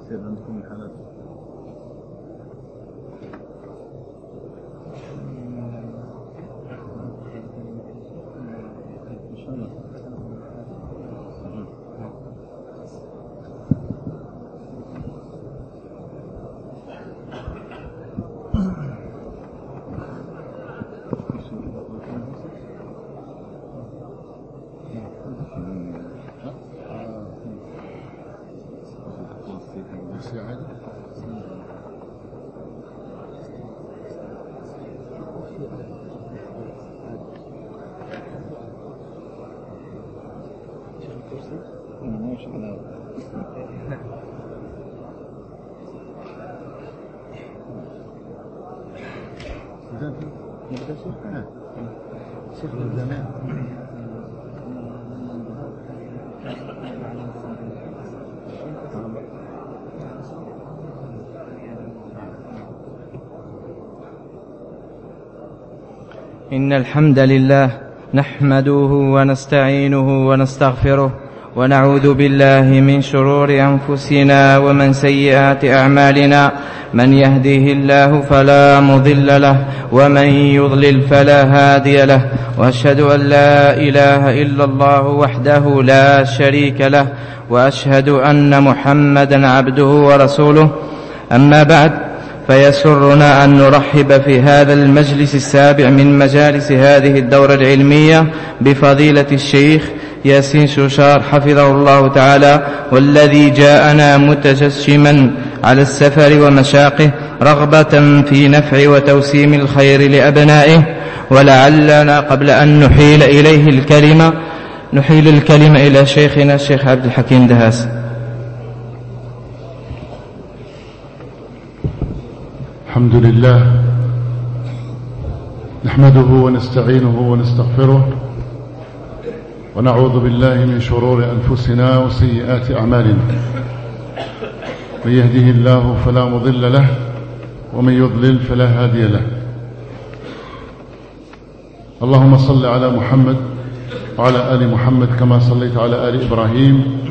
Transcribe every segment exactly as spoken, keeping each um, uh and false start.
يصير عندكم الحالات؟ إن شاء الله. إن الحمد لله نحمده ونستعينه ونستغفره ونعوذ بالله من شرور أنفسنا ومن سيئات أعمالنا من يهده الله فلا مضل له ومن يضلل فلا هادي له وأشهد أن لا إله إلا الله وحده لا شريك له وأشهد أن محمدا عبده ورسوله. أما بعد، فيسرنا أن نرحب في هذا المجلس السابع من مجالس هذه الدورة العلمية بفضيلة الشيخ ياسين شوشار حفظه الله تعالى، والذي جاءنا متجسما على السفر ومشاقه رغبة في نفع وتوسيم الخير لأبنائه. ولعلنا قبل أن نحيل إليه الكلمة نحيل الكلمة إلى شيخنا الشيخ عبد الحكيم دهاس. الحمد لله نحمده ونستعينه ونستغفره ونعوذ بالله من شرور أنفسنا وسيئات أعمالنا. من يهده الله فلا مضل له ومن يضلل فلا هادي له. اللهم صل على محمد وعلى آل محمد كما صليت على آل إبراهيم،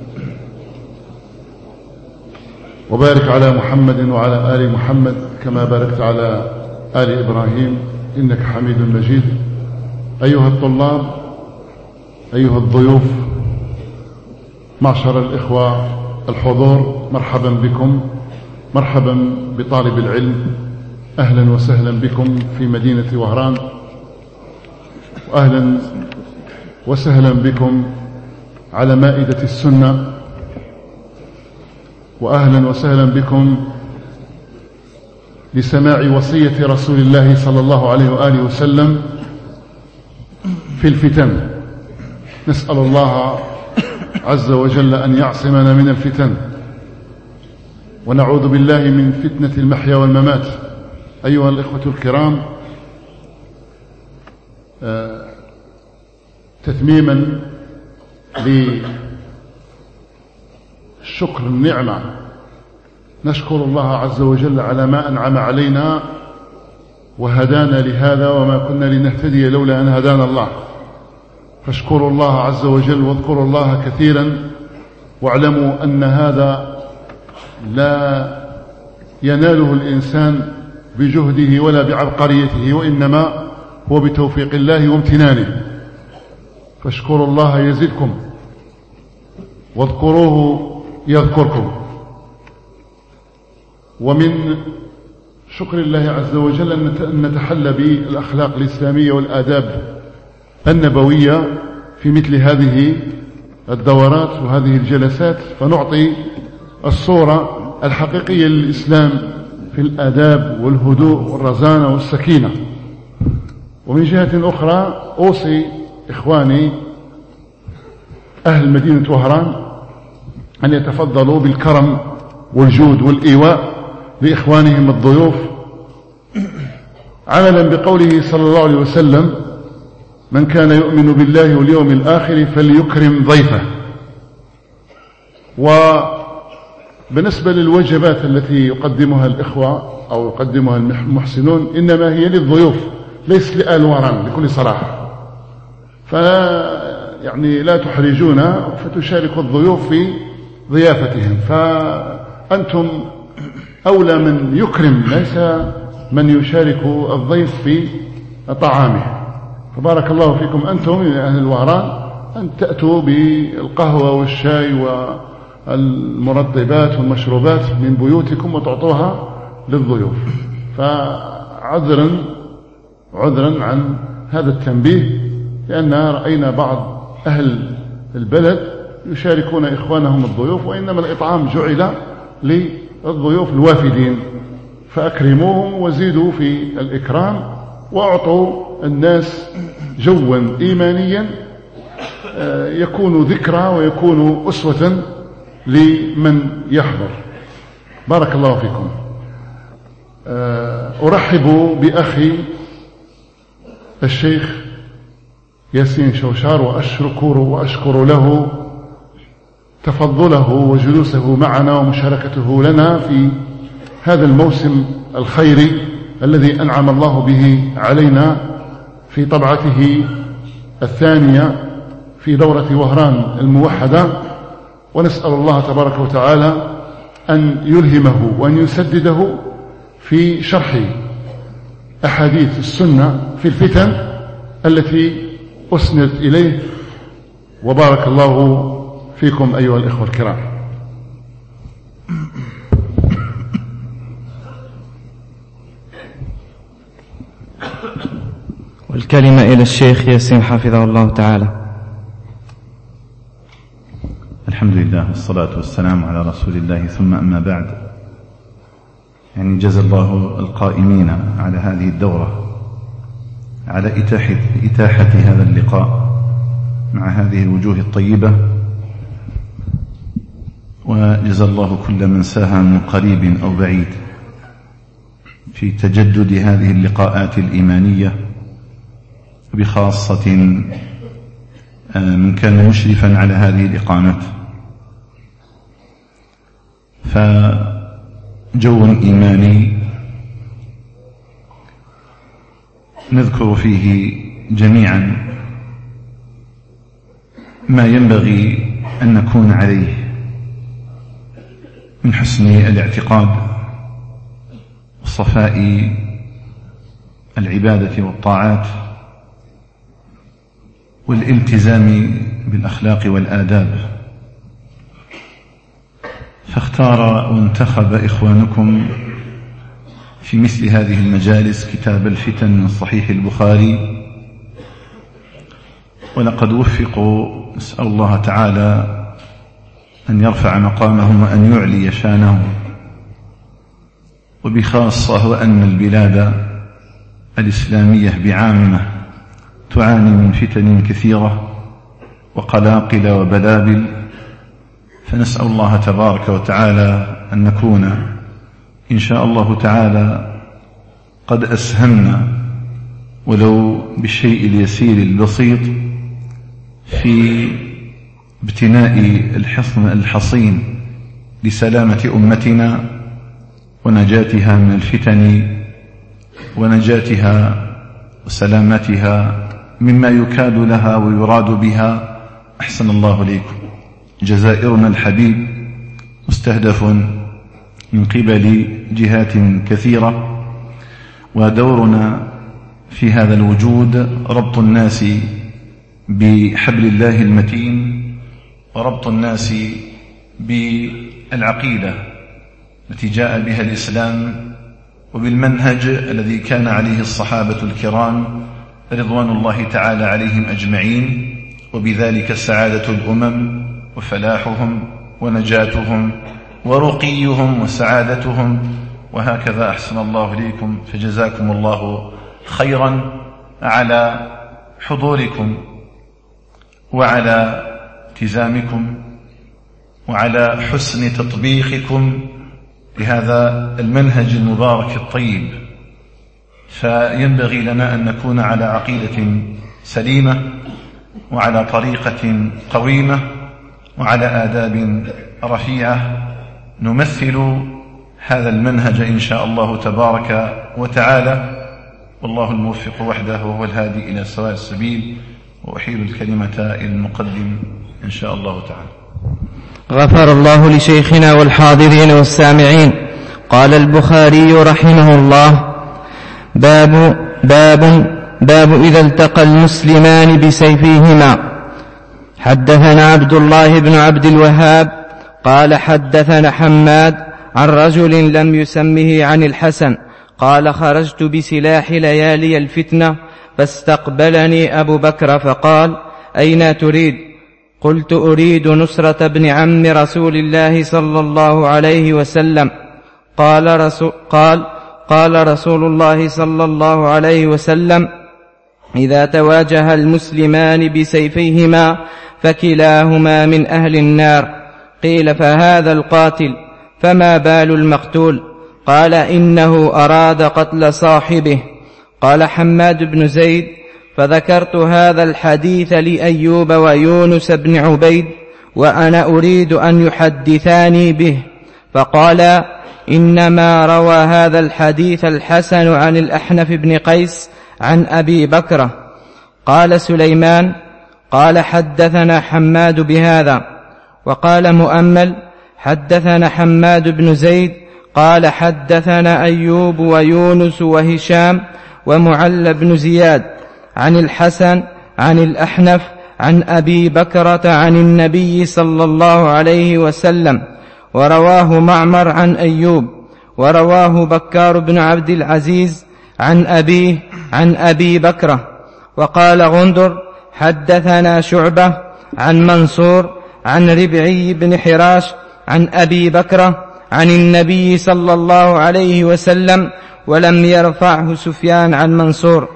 وبارك على محمد وعلى آل محمد كما باركت على آل إبراهيم إنك حميد مجيد. أيها الطلاب، أيها الضيوف، معشر الإخوة الحضور، مرحبا بكم، مرحبا بطالب العلم، أهلا وسهلا بكم في مدينة وهران، وأهلا وسهلا بكم على مائدة السنة، وأهلا وسهلا بكم لسماع وصية رسول الله صلى الله عليه وآله وسلم في الفتن. نسأل الله عز وجل أن يعصمنا من الفتن، ونعوذ بالله من فتنة المحيا والممات. أيها الإخوة الكرام، تتميما لشكر النعمة نشكر الله عز وجل على ما أنعم علينا وهدانا لهذا، وما كنا لنهتدي لولا أن هدانا الله. فاشكروا الله عز وجل واذكروا الله كثيرا، واعلموا أن هذا لا يناله الإنسان بجهده ولا بعبقريته، وإنما هو بتوفيق الله وامتنانه. فاشكروا الله يزدكم واذكروه يذكركم. ومن شكر الله عز وجل أن نتحلى بالأخلاق الإسلامية والآداب النبوية في مثل هذه الدورات وهذه الجلسات، فنعطي الصورة الحقيقية للإسلام في الآداب والهدوء والرزانة والسكينة. ومن جهة أخرى أوصي إخواني أهل مدينة وهران أن يتفضلوا بالكرم والجود والإيواء لإخوانهم الضيوف، عملا بقوله صلى الله عليه وسلم: من كان يؤمن بالله واليوم الآخر فليكرم ضيفه. وبالنسبة للوجبات التي يقدمها الإخوة أو يقدمها المحسنون إنما هي للضيوف، ليس لآل وهران بكل صراحة، فلا يعني لا تحرجونا فتشاركوا الضيوف في ضيافتهم. أنتم أولى من يكرم، ليس من يشارك الضيف في طعامه. فبارك الله فيكم أنتم يا أهل الوهران أن تأتوا بالقهوة والشاي والمرطبات والمشروبات من بيوتكم وتعطوها للضيوف. فعذرا عذرا عن هذا التنبيه، لأن رأينا بعض أهل البلد يشاركون إخوانهم الضيوف، وإنما الإطعام جعل للضيوف الوافدين، فأكرموهم وزيدوا في الإكرام وأعطوا الناس جوا إيمانيا يكون ذكرى ويكون أسوة لمن يحضر. بارك الله فيكم. أرحب بأخي الشيخ ياسين شوشار وأشكر وأشكر له تفضله وجلوسه معنا ومشاركته لنا في هذا الموسم الخيري الذي أنعم الله به علينا في طبعته الثانية في دورة وهران الموحدة. ونسأل الله تبارك وتعالى أن يلهمه وأن يسدده في شرح أحاديث السنة في الفتن التي أسندت إليه. وبارك الله فيكم أيها الإخوة الكرام. والكلمة إلى الشيخ ياسين حفظه الله تعالى. الحمد لله والصلاة والسلام على رسول الله، ثم أما بعد. يعني جزا الله القائمين على هذه الدورة على إتاحة, إتاحة هذا اللقاء مع هذه الوجوه الطيبة، وجزا الله كل من ساهم من قريب أو بعيد في تجدد هذه اللقاءات الإيمانية، بخاصة من كان مشرفا على هذه الإقامات. فجو إيماني نذكر فيه جميعا ما ينبغي أن نكون عليه من حسن الاعتقاد وصفاء العبادة والطاعات والالتزام بالأخلاق والآداب. فاختار وانتخب إخوانكم في مثل هذه المجالس كتاب الفتن من صحيح البخاري، ولقد وفقوا، نسأل الله تعالى أن يرفع مقامهم وأن يعلي شانهم، وبخاصة وأن البلاد الإسلامية بعامة تعاني من فتن كثيرة وقلاقل وبلابل. فنسأل الله تبارك وتعالى أن نكون إن شاء الله تعالى قد أسهمنا ولو بالشيء اليسير البسيط في ابتناء الحصن الحصين لسلامة أمتنا ونجاتها من الفتن ونجاتها وسلامتها مما يكاد لها ويراد بها. أحسن الله إليكم. جزائرنا الحبيب مستهدف من قبل جهات كثيرة، ودورنا في هذا الوجود ربط الناس بحبل الله المتين، وربط الناس بالعقيدة التي جاء بها الإسلام وبالمنهج الذي كان عليه الصحابة الكرام رضوان الله تعالى عليهم أجمعين، وبذلك سعادة الأمم وفلاحهم ونجاتهم ورقيهم وسعادتهم. وهكذا أحسن الله إليكم. فجزاكم الله خيرا على حضوركم وعلى التزامكم وعلى حسن تطبيقكم لهذا المنهج المبارك الطيب. فينبغي لنا أن نكون على عقيدة سليمة وعلى طريقة قويمة وعلى آداب رفيعة نمثل هذا المنهج إن شاء الله تبارك وتعالى. والله الموفق وحده وهو الهادي إلى سواء السبيل. وأحيل الكلمة إلى المقدم إن شاء الله تعالى. غفر الله لشيخنا والحاضرين والسامعين. قال البخاري رحمه الله: باب باب باب إذا التقى المسلمان بسيفيهما. حدثنا عبد الله بن عبد الوهاب قال حدثنا حماد عن رجل لم يسمه عن الحسن قال: خرجت بسلاح ليالي الفتنة فاستقبلني أبو بكر فقال: أين تريد؟ قلت: أريد نصرة ابن عم رسول الله صلى الله عليه وسلم. قال رسول, قال قال رسول الله صلى الله عليه وسلم: إذا تواجه المسلمان بسيفيهما فكلاهما من أهل النار. قيل: فهذا القاتل فما بال المقتول؟ قال: إنه أراد قتل صاحبه. قال حماد بن زيد: فذكرت هذا الحديث لأيوب ويونس بن عبيد وأنا أريد أن يحدثاني به، فقال: إنما روى هذا الحديث الحسن عن الأحنف بن قيس عن أبي بكر. قال سليمان: قال حدثنا حماد بهذا. وقال مؤمل: حدثنا حماد بن زيد قال حدثنا أيوب ويونس وهشام ومعل بن زياد عن الحسن عن الأحنف عن أبي بكرة عن النبي صلى الله عليه وسلم، ورواه معمر عن أيوب، ورواه بكار بن عبد العزيز عن أبيه عن أبي بكرة. وقال غندر: حدثنا شعبة عن منصور عن ربعي بن حراش عن أبي بكرة عن النبي صلى الله عليه وسلم، ولم يرفعه سفيان عن منصور.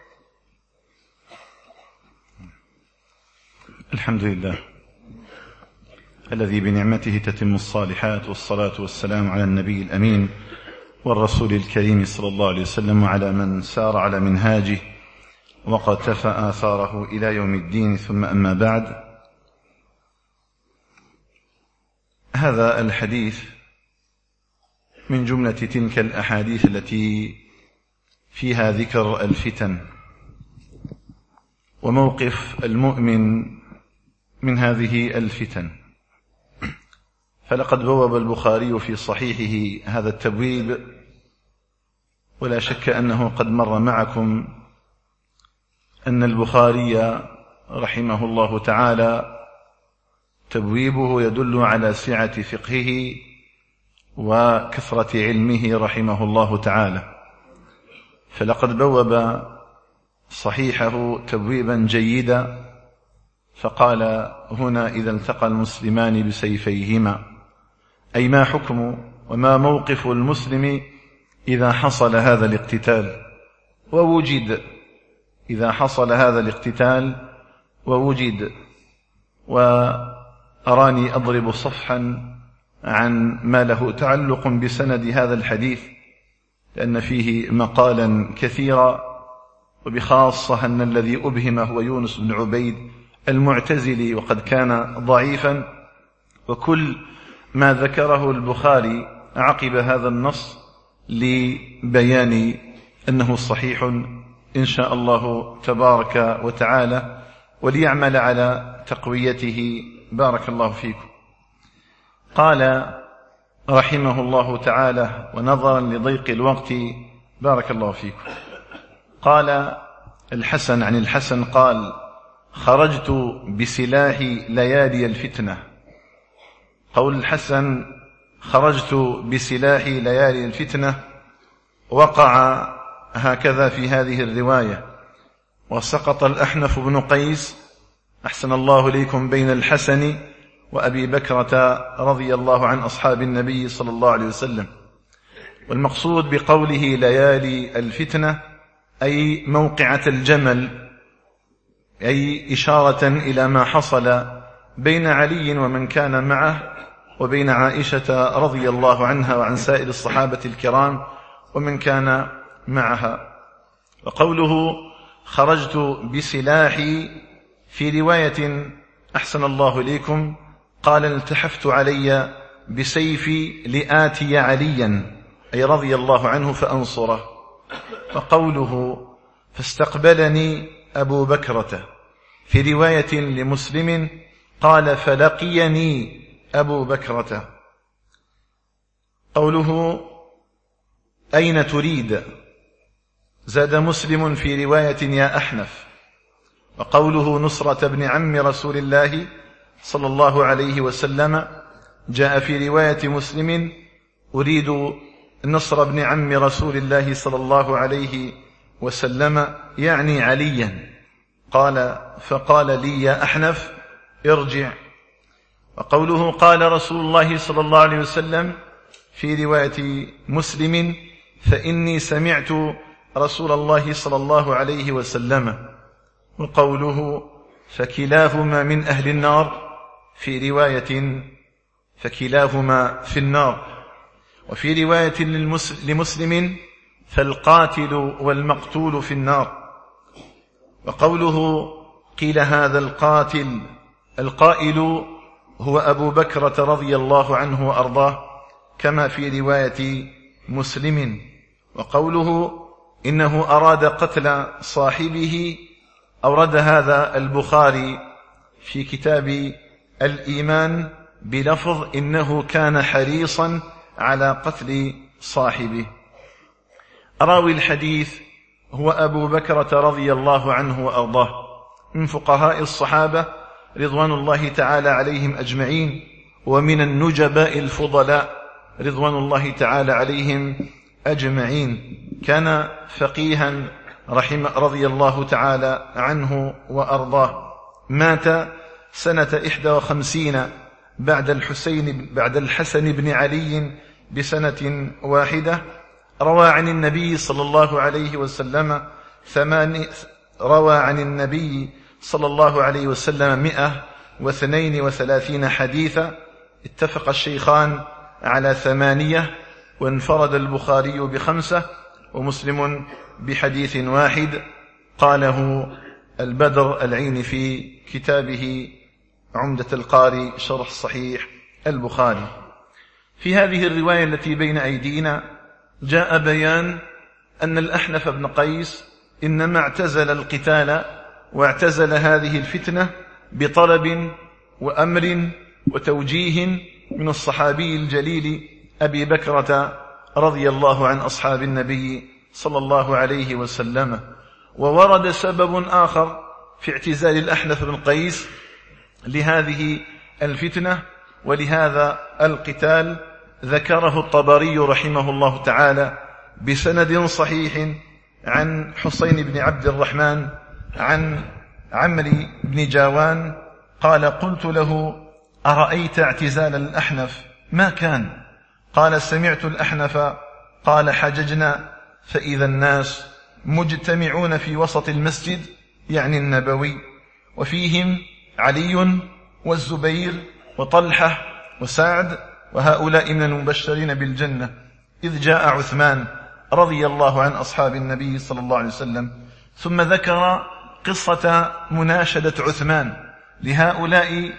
الحمد لله الذي بنعمته تتم الصالحات، والصلاة والسلام على النبي الأمين والرسول الكريم صلى الله عليه وسلم، وعلى من سار على منهاجه وقتفى آثاره إلى يوم الدين. ثم أما بعد، هذا الحديث من جملة تلك الأحاديث التي فيها ذكر الفتن وموقف المؤمن من هذه الفتن. فلقد بوب البخاري في صحيحه هذا التبويب، ولا شك أنه قد مر معكم أن البخاري رحمه الله تعالى تبويبه يدل على سعة فقهه وكثرة علمه رحمه الله تعالى. فلقد بوب صحيحه تبويبا جيدا، فقال هنا: إذا التقى المسلمان بسيفيهما، أي ما حكم وما موقف المسلم إذا حصل هذا الاقتتال ووجد إذا حصل هذا الاقتتال ووجد وأراني أضرب صفحا عن ما له تعلق بسند هذا الحديث، لأن فيه مقالا كثيرا، وبخاصة أن الذي أبهم هو يونس بن عبيد المعتزلي، وقد كان ضعيفا. وكل ما ذكره البخاري عقب هذا النص لبيان أنه صحيح إن شاء الله تبارك وتعالى، وليعمل على تقويته. بارك الله فيكم. قال رحمه الله تعالى، ونظرا لضيق الوقت بارك الله فيكم، قال الحسن عن الحسن قال: خرجت بسلاح ليالي الفتنة. قول الحسن: خرجت بسلاح ليالي الفتنة، وقع هكذا في هذه الرواية: وسقط الأحنف بن قيس أحسن الله إليكم بين الحسن وأبي بكرة رضي الله عن أصحاب النبي صلى الله عليه وسلم. والمقصود بقوله ليالي الفتنة أي موقعة الجمل، أي إشارة إلى ما حصل بين علي ومن كان معه وبين عائشة رضي الله عنها وعن سائر الصحابة الكرام ومن كان معها. وقوله خرجت بسلاحي في رواية أحسن الله إليكم قال: التحفت علي بسيفي لآتي عليا، أي رضي الله عنه فأنصره. وقوله فاستقبلني أبو بكرة في رواية لمسلم قال: فلقيني، أبو بكرة. قوله أين تريد؟ زاد مسلم في رواية يا أحنف. وقوله نصرة بن عم رسول الله صلى الله عليه وسلم جاء في رواية مسلم أريد نصر بن عم رسول الله صلى الله عليه وسلم يعني عليا. قال فقال لي يا أحنف ارجع. وقوله قال رسول الله صلى الله عليه وسلم في رواية مسلم فإني سمعت رسول الله صلى الله عليه وسلم. وقوله فكلاهما من أهل النار في رواية فكلاهما في النار. وفي رواية لمسلم فالقاتل والمقتول في النار. وقوله قيل هذا القاتل القائل هو أبو بكرة رضي الله عنه وأرضاه كما في رواية مسلم. وقوله إنه أراد قتل صاحبه أورد هذا البخاري في كتاب الإيمان بلفظ إنه كان حريصا على قتل صاحبه. راوي الحديث هو أبو بكرة رضي الله عنه وأرضاه من فقهاء الصحابة رضوان الله تعالى عليهم أجمعين، ومن النجباء الفضلاء رضوان الله تعالى عليهم أجمعين. كان فقيها رحمه رضي الله تعالى عنه وأرضاه. مات سنة إحدى وخمسين بعد الحسين بعد الحسن بن علي بسنة واحدة. روى عن النبي صلى الله عليه وسلم ثماني روى عن النبي صلى الله عليه وسلم مئة واثنين وثلاثين حديثا. اتفق الشيخان على ثمانية، وانفرد البخاري بخمسة ومسلم بحديث واحد قاله البدر العيني في كتابه عمدة القاري شرح صحيح البخاري. في هذه الرواية التي بين أيدينا جاء بيان أن الأحنف بن قيس إنما اعتزل القتال واعتزل هذه الفتنة بطلب وأمر وتوجيه من الصحابي الجليل أبي بكرة رضي الله عن أصحاب النبي صلى الله عليه وسلم. وورد سبب آخر في اعتزال الأحنف بن قيس لهذه الفتنة ولهذا القتال، ذكره الطبري رحمه الله تعالى بسند صحيح عن حسين بن عبد الرحمن عن عمرو بن جاوان قال قلت له أرأيت اعتزال الأحنف ما كان؟ قال سمعت الأحنف قال حججنا فإذا الناس مجتمعون في وسط المسجد يعني النبوي، وفيهم علي والزبير وطلحة وسعد وهؤلاء من المبشرين بالجنة، إذ جاء عثمان رضي الله عن أصحاب النبي صلى الله عليه وسلم. ثم ذكر قصة مناشدة عثمان لهؤلاء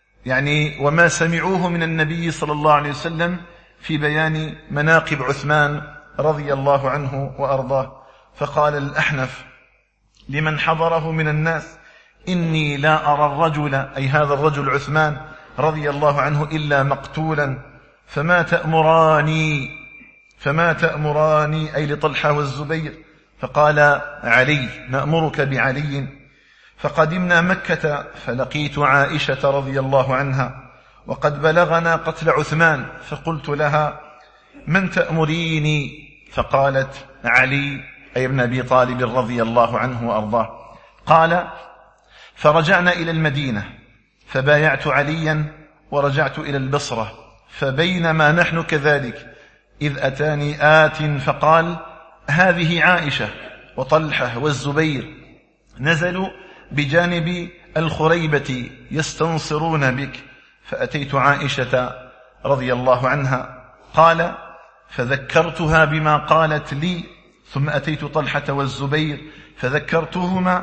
يعني وما سمعوه من النبي صلى الله عليه وسلم في بيان مناقب عثمان رضي الله عنه وأرضاه. فقال الأحنف لمن حضره من الناس إني لا أرى الرجل أي هذا الرجل عثمان رضي الله عنه إلا مقتولا، فما تأمراني فما تأمراني أي لطلحة والزبير؟ فقال علي نأمرك بعلي. فقدمنا مكة فلقيت عائشة رضي الله عنها وقد بلغنا قتل عثمان، فقلت لها من تأمريني؟ فقالت علي أي ابن أبي طالب رضي الله عنه وأرضاه. قال فرجعنا إلى المدينة فبايعت عليا ورجعت إلى البصرة، فبينما نحن كذلك إذ أتاني آت فقال هذه عائشة وطلحة والزبير نزلوا بجانب الخريبة يستنصرون بك. فأتيت عائشة رضي الله عنها قال فذكرتها بما قالت لي، ثم أتيت طلحة والزبير فذكرتهما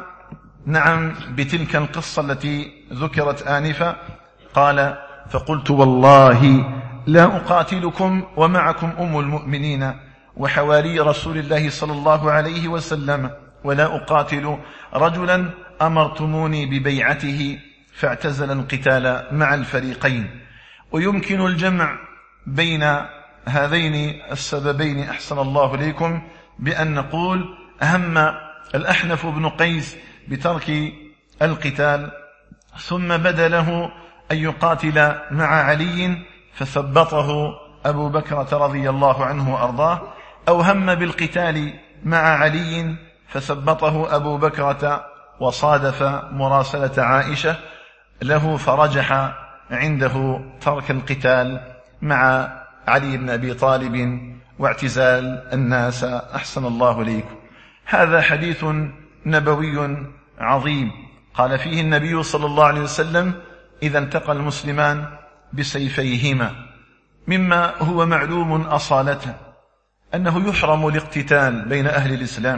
نعم بتلك القصة التي ذكرت آنفا. قال فقلت والله لا أقاتلكم ومعكم أم المؤمنين وحواري رسول الله صلى الله عليه وسلم، ولا أقاتل رجلا أمرتموني ببيعته، فاعتزل القتال مع الفريقين. ويمكن الجمع بين هذين السببين أحسن الله إليكم بأن نقول أهم الأحنف بن قيس بترك القتال، ثم بدا له أن يقاتل مع علي فثبطه أبو بكر رضي الله عنه وأرضاه، أو هم بالقتال مع علي فثبطه أبو بكر وصادف مراسلة عائشة له فرجح عنده ترك القتال مع علي بن أبي طالب واعتزال الناس أحسن الله إليكم. هذا حديث نبوي عظيم قال فيه النبي صلى الله عليه وسلم: إذا التقى المسلمان بسيفيهما، مما هو معلوم أصالة أنه يحرم الاقتتال بين أهل الإسلام،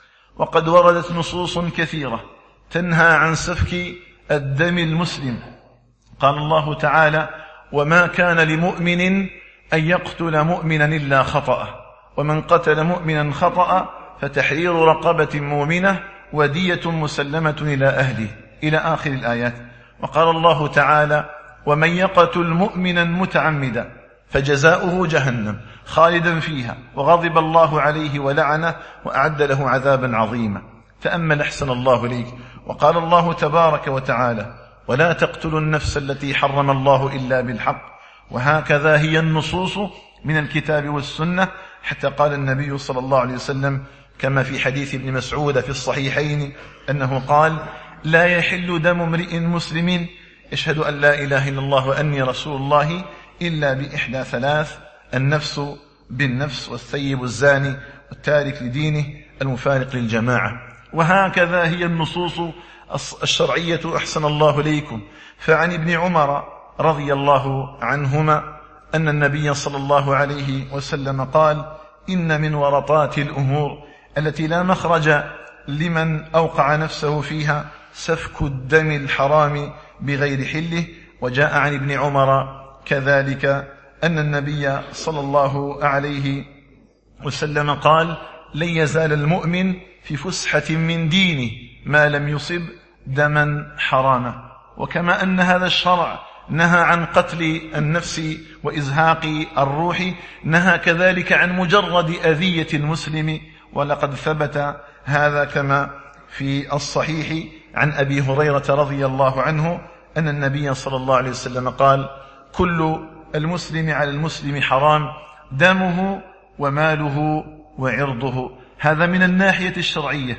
وقد وردت نصوص كثيرة تنهى عن سفك الدم المسلم. قال الله تعالى: وما كان لمؤمن أن يقتل مؤمنا إلا خطأ، ومن قتل مؤمنا خطأ فتحرير رقبة مؤمنة ودية مسلمة إلى أهله، إلى آخر الآيات. وقال الله تعالى: ومن يقتل مؤمنا متعمدا فجزاؤه جهنم خالدا فيها وغضب الله عليه ولعنه وأعد له عذابا عظيما. تأمل أحسن الله إليك. وقال الله تبارك وتعالى: ولا تقتلوا النفس التي حرم الله إلا بالحق. وهكذا هي النصوص من الكتاب والسنة، حتى قال النبي صلى الله عليه وسلم كما في حديث ابن مسعود في الصحيحين أنه قال: لا يحل دم امرئ مسلم يشهد أن لا إله إلا الله وأني رسول الله إلا بإحدى ثلاث: النفس بالنفس، والثيب الزاني، والتارك لدينه، المفارق للجماعة. وهكذا هي النصوص الشرعية أحسن الله إليكم. فعن ابن عمر رضي الله عنهما أن النبي صلى الله عليه وسلم قال: إن من ورطات الأمور التي لا مخرج لمن أوقع نفسه فيها سفك الدم الحرام بغير حله. وجاء عن ابن عمر كذلك أن النبي صلى الله عليه وسلم قال: لن يزال المؤمن في فسحة من دينه ما لم يصب دما حراما. وكما أن هذا الشرع نهى عن قتل النفس وإزهاق الروح، نهى كذلك عن مجرد أذية المسلم. ولقد ثبت هذا كما في الصحيح عن أبي هريرة رضي الله عنه أن النبي صلى الله عليه وسلم قال: كل المسلم على المسلم حرام، دمه وماله وعرضه. هذا من الناحية الشرعية.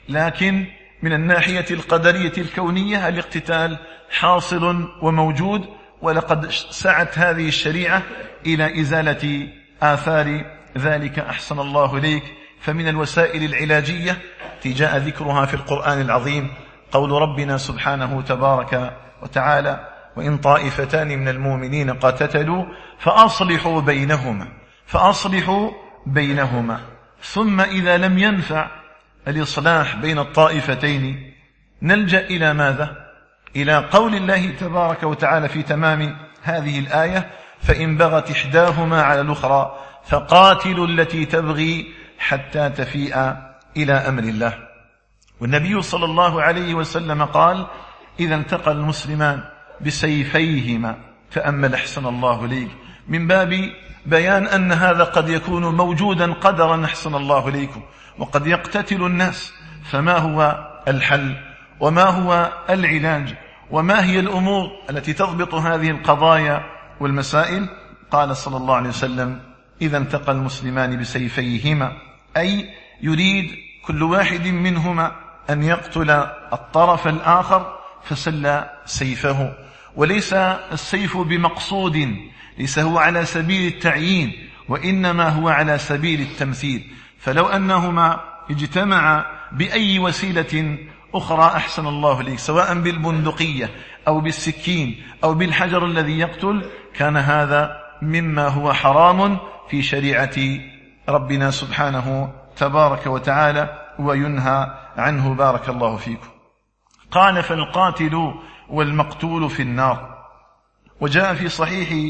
لكن من الناحية القدرية الكونية الاقتتال حاصل وموجود، ولقد سعت هذه الشريعة إلى إزالة آثار ذلك أحسن الله إليك. فمن الوسائل العلاجية جاء ذكرها في القرآن العظيم قول ربنا سبحانه تبارك وتعالى: وإن طائفتان من المؤمنين قتتلوا فأصلحوا بينهما فأصلحوا بينهما ثم إذا لم ينفع الإصلاح بين الطائفتين نلجأ إلى ماذا؟ إلى قول الله تبارك وتعالى في تمام هذه الآية: فإن بغت إحداهما على الأخرى فقاتلوا التي تبغي حتى تفيء إلى أمر الله. والنبي صلى الله عليه وسلم قال: إذا التقى المسلمان بسيفيهما. تأمل أحسن الله إليك، من باب بيان أن هذا قد يكون موجودا قدرا أحسن الله إليكم، وقد يقتتل الناس. فما هو الحل وما هو العلاج وما هي الأمور التي تضبط هذه القضايا والمسائل؟ قال صلى الله عليه وسلم: إذا التقى المسلمان بسيفيهما، أي يريد كل واحد منهما أن يقتل الطرف الآخر فسل سيفه. وليس السيف بمقصود، ليس هو على سبيل التعيين، وإنما هو على سبيل التمثيل. فلو أنهما اجتمعا بأي وسيلة أخرى أحسن الله لك، سواء بالبندقية أو بالسكين أو بالحجر الذي يقتل، كان هذا مما هو حرام في شريعة ربنا سبحانه تبارك وتعالى وينهى عنه. بارك الله فيكم. قال: فالقاتل والمقتول في النار. وجاء في صحيح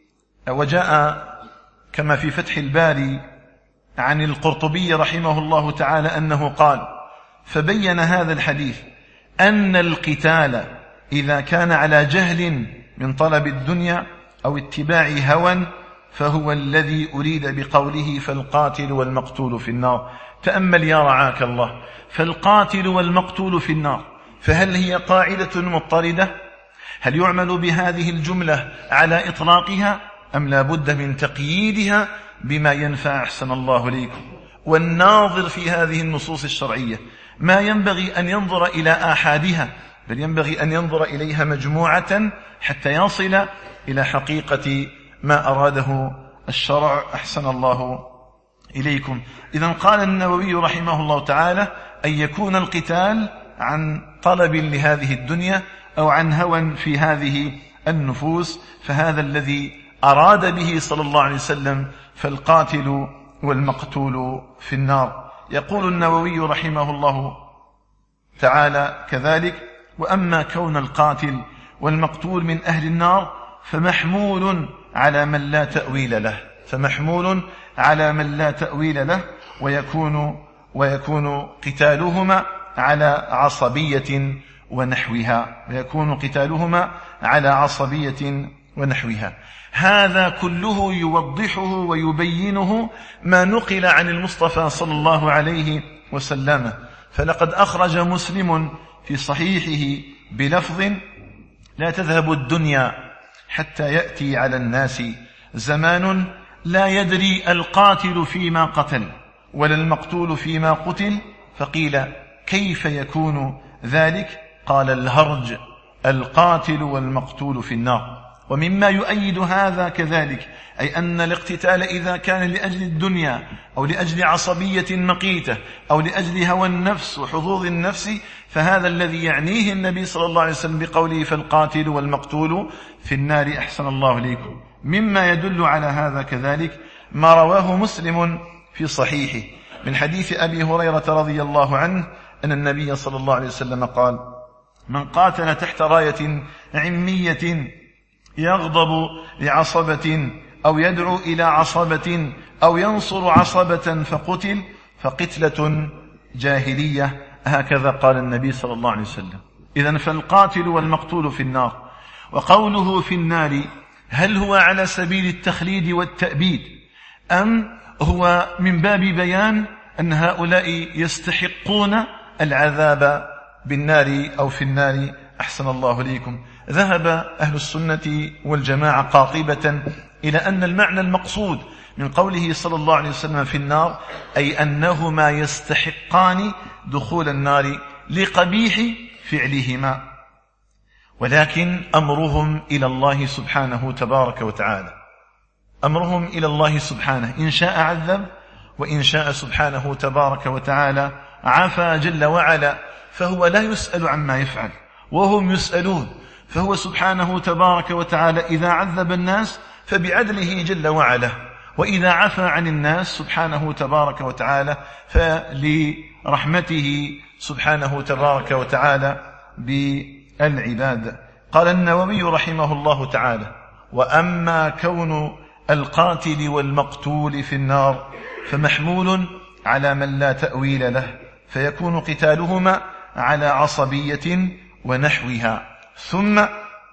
وجاء كما في فتح الباري عن القرطبي رحمه الله تعالى أنه قال: فبين هذا الحديث أن القتال إذا كان على جهل من طلب الدنيا أو اتباع هوى فهو الذي أريد بقوله فالقاتل والمقتول في النار. تأمل يا رعاك الله، فالقاتل والمقتول في النار، فهل هي قاعدة مضطردة؟ هل يعمل بهذه الجملة على إطلاقها أم لا بد من تقييدها بما ينفع؟ أحسن الله إليكم. والناظر في هذه النصوص الشرعية ما ينبغي أن ينظر إلى آحادها، بل ينبغي أن ينظر إليها مجموعة حتى يصل إلى حقيقة ما أراده الشرع. أحسن الله إليكم. إذن قال النووي رحمه الله تعالى أن يكون القتال عن طلب لهذه الدنيا أو عن هوى في هذه النفوس، فهذا الذي أراد به صلى الله عليه وسلم فالقاتل والمقتول في النار. يقول النووي رحمه الله تعالى كذلك: وأما كون القاتل والمقتول من أهل النار فمحمول على من لا تأويل له، فمحمول على من لا تأويل له ويكون, ويكون قتالهما على عصبية ونحوها، ويكون قتالهما على عصبية ونحوها. هذا كله يوضحه ويبينه ما نقل عن المصطفى صلى الله عليه وسلم. فلقد أخرج مسلم في صحيحه بلفظ: لا تذهب الدنيا حتى يأتي على الناس زمان لا يدري القاتل فيما قتل ولا المقتول فيما قتل. فقيل: كيف يكون ذلك؟ قال: الهرج، القاتل والمقتول في النار. ومما يؤيد هذا كذلك أي أن الاقتتال إذا كان لأجل الدنيا أو لأجل عصبية مقيتة أو لأجل هوى النفس وحظوظ النفس، فهذا الذي يعنيه النبي صلى الله عليه وسلم بقوله فالقاتل والمقتول في النار. أحسن الله إليكم. مما يدل على هذا كذلك ما رواه مسلم في صحيحه من حديث أبي هريرة رضي الله عنه أن النبي صلى الله عليه وسلم قال: من قاتل تحت راية عمية يغضب لعصبة أو يدعو إلى عصبة أو ينصر عصبة فقتل فقتلة جاهلية. هكذا قال النبي صلى الله عليه وسلم. إذن فالقاتل والمقتول في النار. وقوله في النار هل هو على سبيل التخليد والتأبيد أم هو من باب بيان أن هؤلاء يستحقون العذاب بالنار أو في النار؟ أحسن الله إليكم. ذهب أهل السنة والجماعة قاطبة إلى أن المعنى المقصود من قوله صلى الله عليه وسلم في النار أي أنهما يستحقان دخول النار لقبيح فعلهما، ولكن أمرهم إلى الله سبحانه تبارك وتعالى، أمرهم إلى الله سبحانه، إن شاء عذب وإن شاء سبحانه تبارك وتعالى عفا جل وعلا، فهو لا يسأل عما يفعل وهم يسألون. فهو سبحانه تبارك وتعالى إذا عذب الناس فبعدله جل وعلا، وإذا عفى عن الناس سبحانه تبارك وتعالى فلرحمته سبحانه تبارك وتعالى بالعباد. قال النووي رحمه الله تعالى: وأما كون القاتل والمقتول في النار فمحمول على من لا تأويل له، فيكون قتالهما على عصبية ونحوها. ثم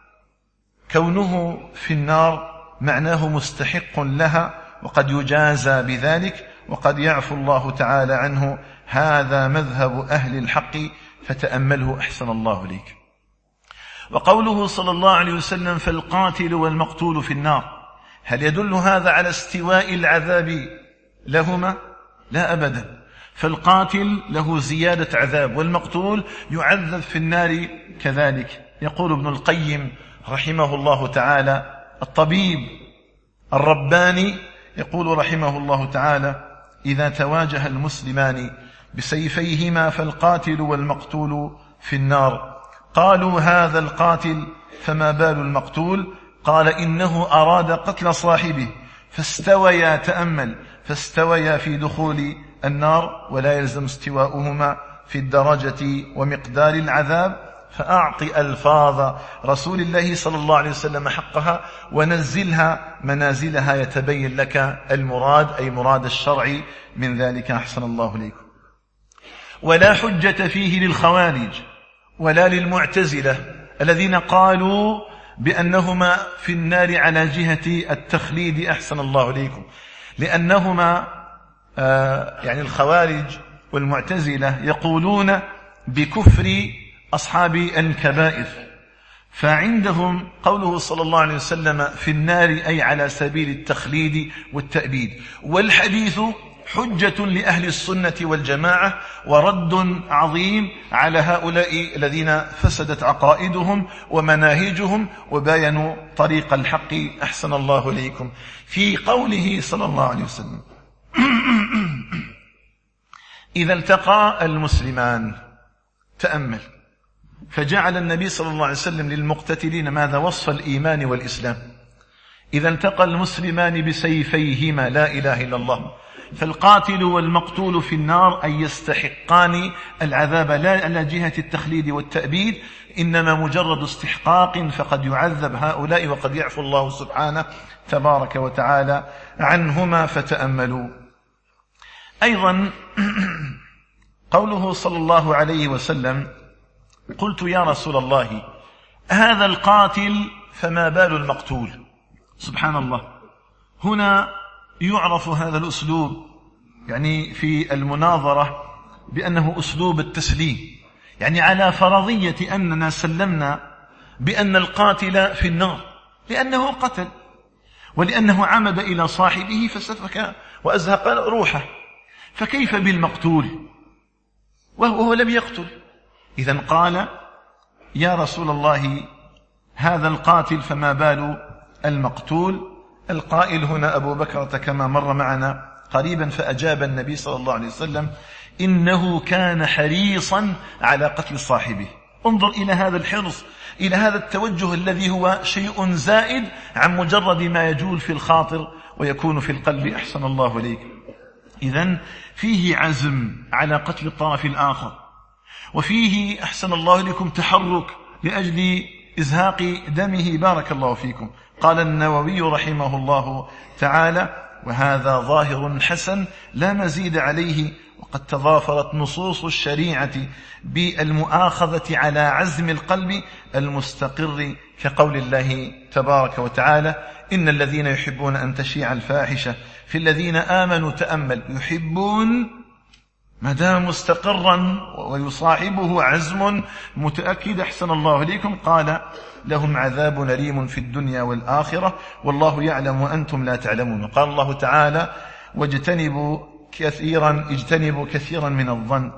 كونه في النار معناه مستحق لها، وقد يجازى بذلك وقد يعفو الله تعالى عنه. هذا مذهب أهل الحق، فتأمله أحسن الله إليك. وقوله صلى الله عليه وسلم فالقاتل والمقتول في النار، هل يدل هذا على استواء العذاب لهما؟ لا أبدا. فالقاتل له زيادة عذاب والمقتول يعذب في النار كذلك. يقول ابن القيم رحمه الله تعالى الطبيب الرباني، يقول رحمه الله تعالى: إذا تواجه المسلمان بسيفيهما فالقاتل والمقتول في النار. قالوا هذا القاتل فما بال المقتول؟ قال إنه أراد قتل صاحبه فاستويا، تأمل، فاستويا في دخول النار، ولا يلزم استواؤهما في الدرجة ومقدار العذاب. فأعط ألفاظ رسول الله صلى الله عليه وسلم حقها ونزلها منازلها يتبين لك المراد، أي مراد الشرع من ذلك. أحسن الله إليكم. ولا حجة فيه للخوارج ولا للمعتزلة الذين قالوا بأنهما في النار على جهة التخليد أحسن الله إليكم، لأنهما آه يعني الخوارج والمعتزلة يقولون بكفر أصحاب الكبائر، فعندهم قوله صلى الله عليه وسلم في النار أي على سبيل التخليد والتأبيد، والحديث حجة لأهل السنة والجماعة ورد عظيم على هؤلاء الذين فسدت عقائدهم ومناهجهم وباينوا طريق الحق أحسن الله إليكم. في قوله صلى الله عليه وسلم إذا التقى المسلمان، تأمل، فجعل النبي صلى الله عليه وسلم للمقتتلين ماذا؟ وصف الإيمان والإسلام. إذا التقى المسلمان بسيفيهما لا إله إلا الله، فالقاتل والمقتول في النار أي يستحقان العذاب لا على جهة التخليد والتأبيد، إنما مجرد استحقاق، فقد يعذب هؤلاء وقد يعفو الله سبحانه تبارك وتعالى عنهما. فتأملوا. أيضا قوله صلى الله عليه وسلم قلت يا رسول الله هذا القاتل فما بال المقتول؟ سبحان الله، هنا يعرف هذا الأسلوب يعني في المناظرة بأنه أسلوب التسليم، يعني على فرضية أننا سلمنا بأن القاتل في النار لأنه قتل ولأنه عمد إلى صاحبه فسفك وأزهق روحه، فكيف بالمقتول وهو لم يقتل؟ إذن قال يا رسول الله هذا القاتل فما بال المقتول؟ القائل هنا أبو بكرة كما مر معنا قريبا، فأجاب النبي صلى الله عليه وسلم إنه كان حريصا على قتل صاحبه. انظر إلى هذا الحرص، إلى هذا التوجه الذي هو شيء زائد عن مجرد ما يجول في الخاطر ويكون في القلب أحسن الله إليك. إذن فيه عزم على قتل الطرف الآخر، وفيه أحسن الله إليكم تحرك لأجل إزهاق دمه بارك الله فيكم. قال النووي رحمه الله تعالى وهذا ظاهر حسن لا مزيد عليه، وقد تضافرت نصوص الشريعة بالمؤاخذة على عزم القلب المستقر، كقول الله تبارك وتعالى إن الذين يحبون أن تشيع الفاحشة في الذين آمنوا، تأمل، يحبون ما دام مستقرا ويصاحبه عزم متأكد أحسن الله إليكم، قال لهم عذاب أليم في الدنيا والآخرة والله يعلم وأنتم لا تعلمون. قال الله تعالى واجتنبوا كثيرا اجتنبوا كثيرا من الظن.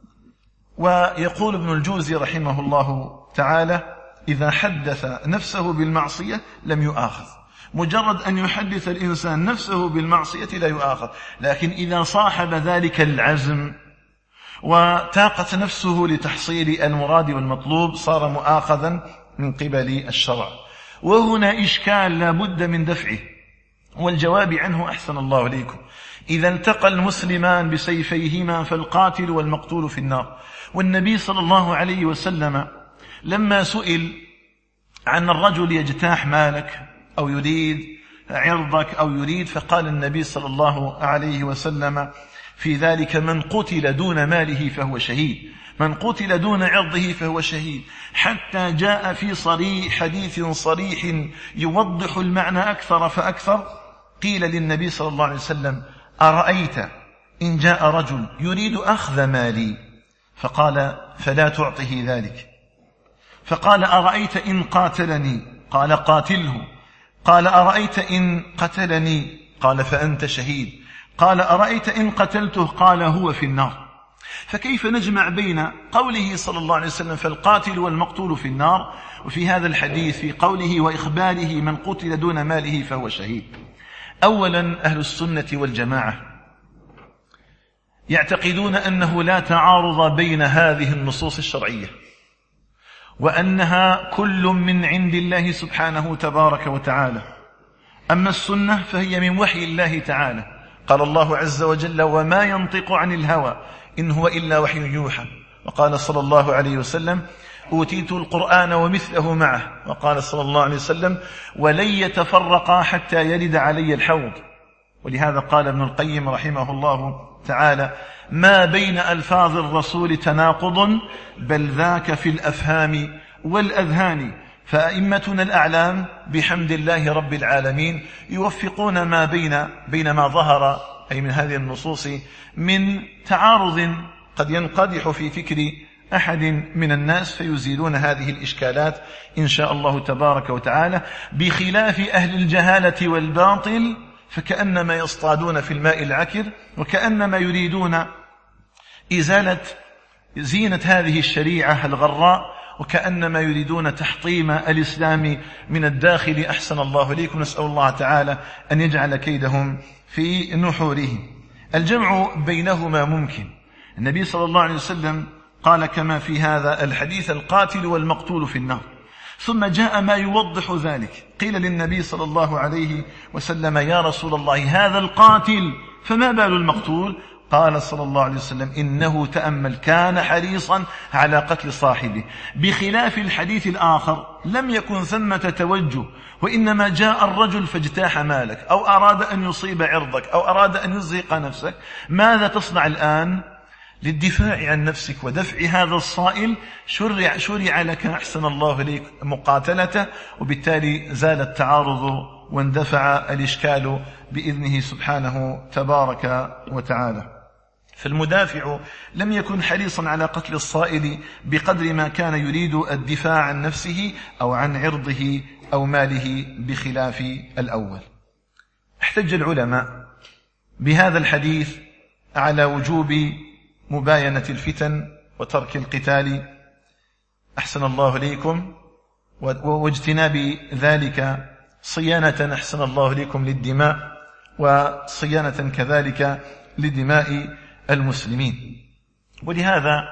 ويقول ابن الجوزي رحمه الله تعالى إذا حدث نفسه بالمعصية لم يؤاخذ، مجرد أن يحدث الإنسان نفسه بالمعصية لا يؤاخذ، لكن إذا صاحب ذلك العزم وتاقت نفسه لتحصيل المراد والمطلوب صار مؤاخذا من قبل الشرع. وهنا إشكال لا بد من دفعه والجواب عنه أحسن الله إليكم. إذا التقى المسلمان بسيفيهما فالقاتل والمقتول في النار. والنبي صلى الله عليه وسلم لما سئل عن الرجل يجتاح مالك أو يريد عرضك أو يريد، فقال النبي صلى الله عليه وسلم في ذلك من قتل دون ماله فهو شهيد، من قتل دون عرضه فهو شهيد، حتى جاء في صريح حديث صريح يوضح المعنى أكثر فأكثر. قيل للنبي صلى الله عليه وسلم أرأيت إن جاء رجل يريد أخذ مالي؟ فقال فلا تعطه ذلك. فقال أرأيت إن قاتلني؟ قال قاتله. قال أرأيت إن قتلني؟ قال فأنت شهيد. قال أرأيت إن قتلته؟ قال هو في النار. فكيف نجمع بين قوله صلى الله عليه وسلم فالقاتل والمقتول في النار، وفي هذا الحديث في قوله وإخباره من قتل دون ماله فهو شهيد؟ أولا أهل السنة والجماعة يعتقدون أنه لا تعارض بين هذه النصوص الشرعية، وأنها كل من عند الله سبحانه تبارك وتعالى. أما السنة فهي من وحي الله تعالى، قال الله عز وجل وما ينطق عن الهوى إن هو إلا وحي يوحى. وقال صلى الله عليه وسلم أوتيت القرآن ومثله معه. وقال صلى الله عليه وسلم ولن يتفرقا حتى يرد علي الحوض. ولهذا قال ابن القيم رحمه الله تعالى ما بين ألفاظ الرسول تناقض بل ذاك في الأفهام والأذهان، فأئمتنا الأعلام بحمد الله رب العالمين يوفقون ما بين بين ما ظهر أي من هذه النصوص من تعارض قد ينقدح في فكر أحد من الناس، فيزيلون هذه الإشكالات إن شاء الله تبارك وتعالى، بخلاف أهل الجهالة والباطل فكأنما يصطادون في الماء العكر، وكأنما يريدون إزالة زينة هذه الشريعة الغراء، وكأنما يريدون تحطيم الإسلام من الداخل. أحسن الله إليكم، نسأل الله تعالى أن يجعل كيدهم في نحورهم. الجمع بينهما ممكن. النبي صلى الله عليه وسلم قال كما في هذا الحديث: القاتل والمقتول في النار. ثم جاء ما يوضح ذلك، قيل للنبي صلى الله عليه وسلم: يا رسول الله، هذا القاتل فما بال المقتول؟ قال صلى الله عليه وسلم: إنه تأمل كان حريصا على قتل صاحبه. بخلاف الحديث الآخر لم يكن ثمة توجه، وإنما جاء الرجل فاجتاح مالك، أو أراد أن يصيب عرضك، أو أراد أن يزهق نفسك. ماذا تصنع الآن؟ للدفاع عن نفسك ودفع هذا الصائل شرع, شرع لك أحسن الله إليك مقاتلته، وبالتالي زال التعارض واندفع الإشكال بإذنه سبحانه تبارك وتعالى. فالمدافع لم يكن حريصا على قتل الصائل بقدر ما كان يريد الدفاع عن نفسه أو عن عرضه أو ماله، بخلاف الأول. احتج العلماء بهذا الحديث على وجوب مباينة الفتن وترك القتال أحسن الله إليكم، واجتناب ذلك صيانة أحسن الله إليكم للدماء، وصيانة كذلك لدماء المسلمين. ولهذا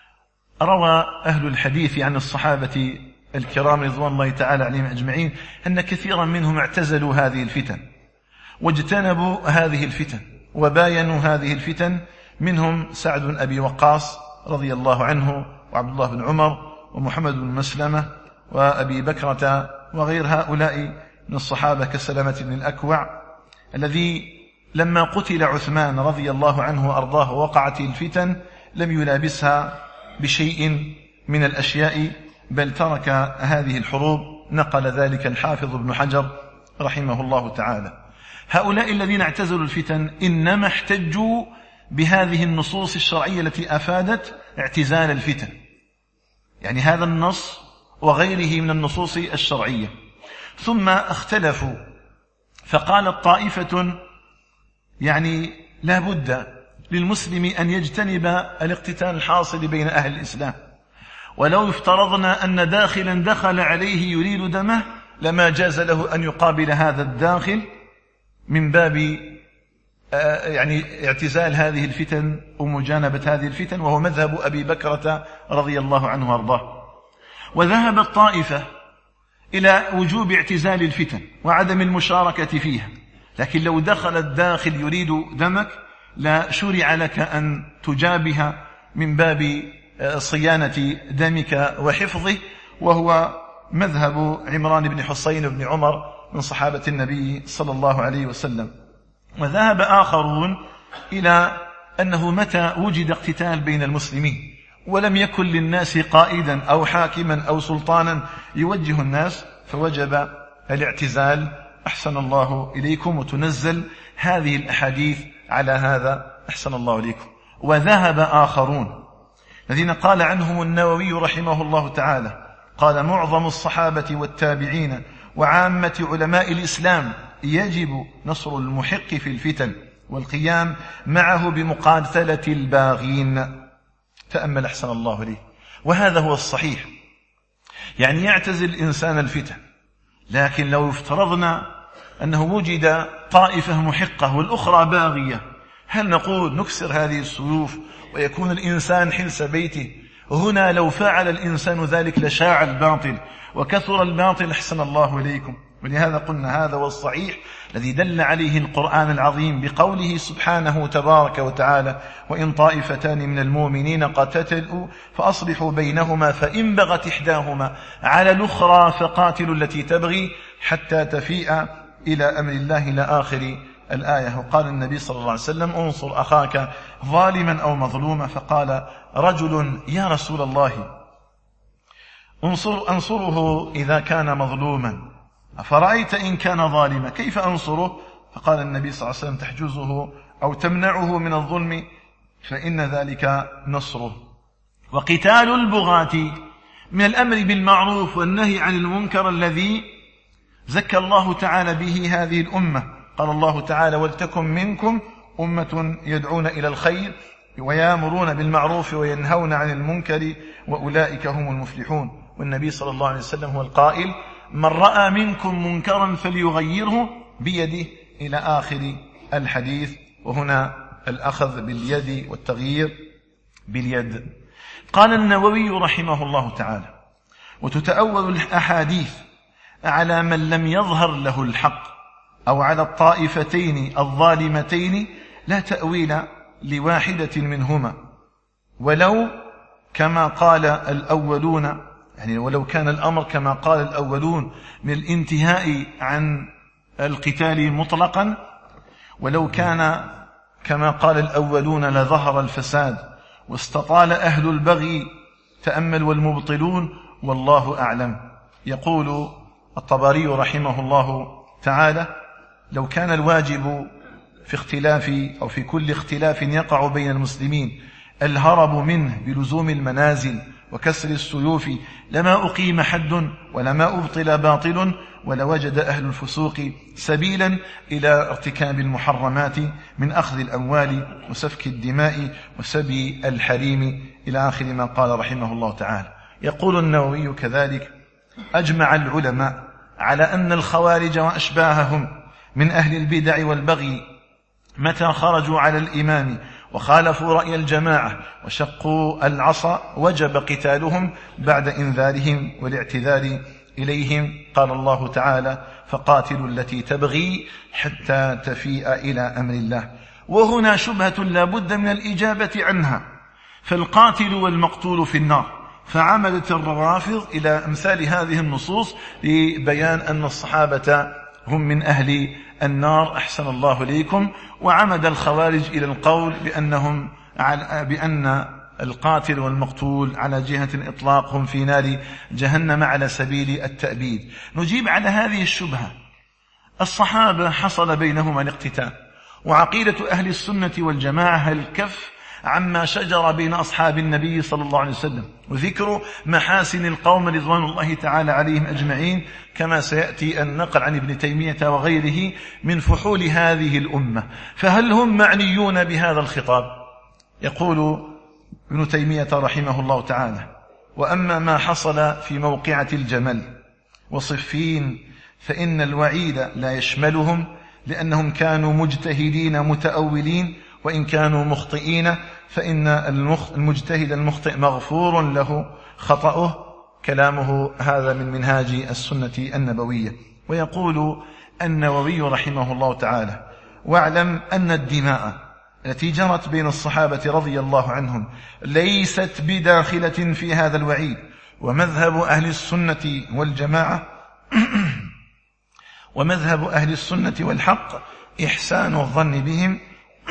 روى أهل الحديث عن الصحابة الكرام رضوان الله تعالى عليهم أجمعين أن كثيرا منهم اعتزلوا هذه الفتن واجتنبوا هذه الفتن وباينوا هذه الفتن. منهم سعد بن أبي وقاص رضي الله عنه، وعبد الله بن عمر، ومحمد بن مسلمة، وأبي بكرة، وغير هؤلاء من الصحابة كسلمة بن الأكوع، الذي لما قتل عثمان رضي الله عنه وأرضاه ووقعت الفتن لم يلابسها بشيء من الأشياء، بل ترك هذه الحروب. نقل ذلك الحافظ ابن حجر رحمه الله تعالى. هؤلاء الذين اعتزلوا الفتن إنما احتجوا بهذه النصوص الشرعية التي أفادت اعتزال الفتن، يعني هذا النص وغيره من النصوص الشرعية. ثم اختلفوا، فقالت طائفة يعني لا بد للمسلم أن يجتنب الاقتتال الحاصل بين أهل الإسلام، ولو افترضنا أن داخلا دخل عليه يريد دمه لما جاز له أن يقابل هذا الداخل من باب يعني اعتزال هذه الفتن ومجانبة هذه الفتن، وهو مذهب أبي بكرة رضي الله عنه وارضاه. وذهب الطائفة إلى وجوب اعتزال الفتن وعدم المشاركة فيها، لكن لو دخل الداخل يريد دمك لا شرع لك أن تجابه من باب صيانة دمك وحفظه، وهو مذهب عمران بن حسين بن عمر من صحابة النبي صلى الله عليه وسلم. وذهب آخرون إلى أنه متى وجد اقتتال بين المسلمين ولم يكن للناس قائدا أو حاكما أو سلطانا يوجه الناس فوجب الاعتزال أحسن الله إليكم، وتنزل هذه الأحاديث على هذا أحسن الله إليكم. وذهب آخرون الذين قال عنهم النووي رحمه الله تعالى، قال: معظم الصحابة والتابعين وعامة علماء الإسلام يجب نصر المحق في الفتن والقيام معه بمقاتلة الباغين. تأمل أحسن الله إليه. وهذا هو الصحيح، يعني يعتزل الإنسان الفتن، لكن لو افترضنا أنه وجد طائفة محقة والأخرى باغية، هل نقول نكسر هذه السيوف ويكون الإنسان حلس بيته؟ هنا لو فعل الإنسان ذلك لشاع الباطل وكثر الباطل أحسن الله إليكم. ولهذا قلنا هذا هو الصحيح الذي دل عليه القرآن العظيم بقوله سبحانه تبارك وتعالى: وإن طائفتان من المؤمنين قتتلوا فأصلحوا بينهما فإن بغت إحداهما على الأخرى فقاتلوا التي تبغي حتى تفيء إلى أمر الله إلى آخر الآية. وقال النبي صلى الله عليه وسلم: انصر أخاك ظالما أو مظلوما. فقال رجل: يا رسول الله، انصر أنصره إذا كان مظلوما، أفرأيت إن كان ظالما كيف أنصره؟ فقال النبي صلى الله عليه وسلم: تحجزه أو تمنعه من الظلم فإن ذلك نصره. وقتال البغاة من الأمر بالمعروف والنهي عن المنكر الذي زكى الله تعالى به هذه الأمة. قال الله تعالى: ولتكن منكم أمة يدعون إلى الخير ويامرون بالمعروف وينهون عن المنكر وأولئك هم المفلحون. والنبي صلى الله عليه وسلم هو القائل: من رأى منكم منكرا فليغيره بيده، إلى آخر الحديث. وهنا الأخذ باليد والتغيير باليد. قال النووي رحمه الله تعالى: وتتأول الأحاديث على من لم يظهر له الحق أو على الطائفتين الظالمتين لا تأويل لواحدة منهما، ولو كما قال الأولون، يعني ولو كان الأمر كما قال الأولون من الانتهاء عن القتال مطلقا، ولو كان كما قال الأولون لظهر الفساد واستطال أهل البغي تأمل والمبطلون، والله أعلم. يقول الطبري رحمه الله تعالى: لو كان الواجب في اختلاف أو في كل اختلاف يقع بين المسلمين الهرب منه بلزوم المنازل وكسر السيوف لما أقيم حد ولما أبطل باطل، ولوجد أهل الفسوق سبيلا إلى ارتكاب المحرمات من أخذ الأموال وسفك الدماء وسبي الحريم، إلى آخر ما قال رحمه الله تعالى. يقول النووي كذلك: أجمع العلماء على أن الخوارج وأشباههم من أهل البدع والبغي متى خرجوا على الإمام وخالفوا رأي الجماعة وشقوا العصا وجب قتالهم بعد إنذارهم والاعتذار إليهم. قال الله تعالى: فقاتلوا التي تبغي حتى تفيء إلى أمر الله. وهنا شبهة لا بد من الإجابة عنها، فالقاتل والمقتول في النار. فعملت الروافض إلى أمثال هذه النصوص لبيان أن الصحابة هم من أهل النار، أحسن الله إليكم. وعمد الخوارج إلى القول بأنهم بأن القاتل والمقتول على جهة الإطلاق هم في نار جهنم على سبيل التأبيد. نجيب على هذه الشبهة: الصحابة حصل بينهما الاقتتال، وعقيدة أهل السنة والجماعة الكف عما شجر بين أصحاب النبي صلى الله عليه وسلم، وذكر محاسن القوم رضوان الله تعالى عليهم أجمعين، كما سيأتي النقل عن ابن تيمية وغيره من فحول هذه الأمة. فهل هم معنيون بهذا الخطاب؟ يقول ابن تيمية رحمه الله تعالى: وأما ما حصل في موقعة الجمل وصفين فإن الوعيد لا يشملهم، لأنهم كانوا مجتهدين متأولين، وإن كانوا مخطئين فإن المجتهد المخطئ مغفور له خطأه. كلامه هذا من منهاج السنة النبوية. ويقول النووي رحمه الله تعالى: واعلم أن الدماء التي جرت بين الصحابة رضي الله عنهم ليست بداخلة في هذا الوعيد. ومذهب أهل السنة والجماعة ومذهب أهل السنة والحق إحسان الظن بهم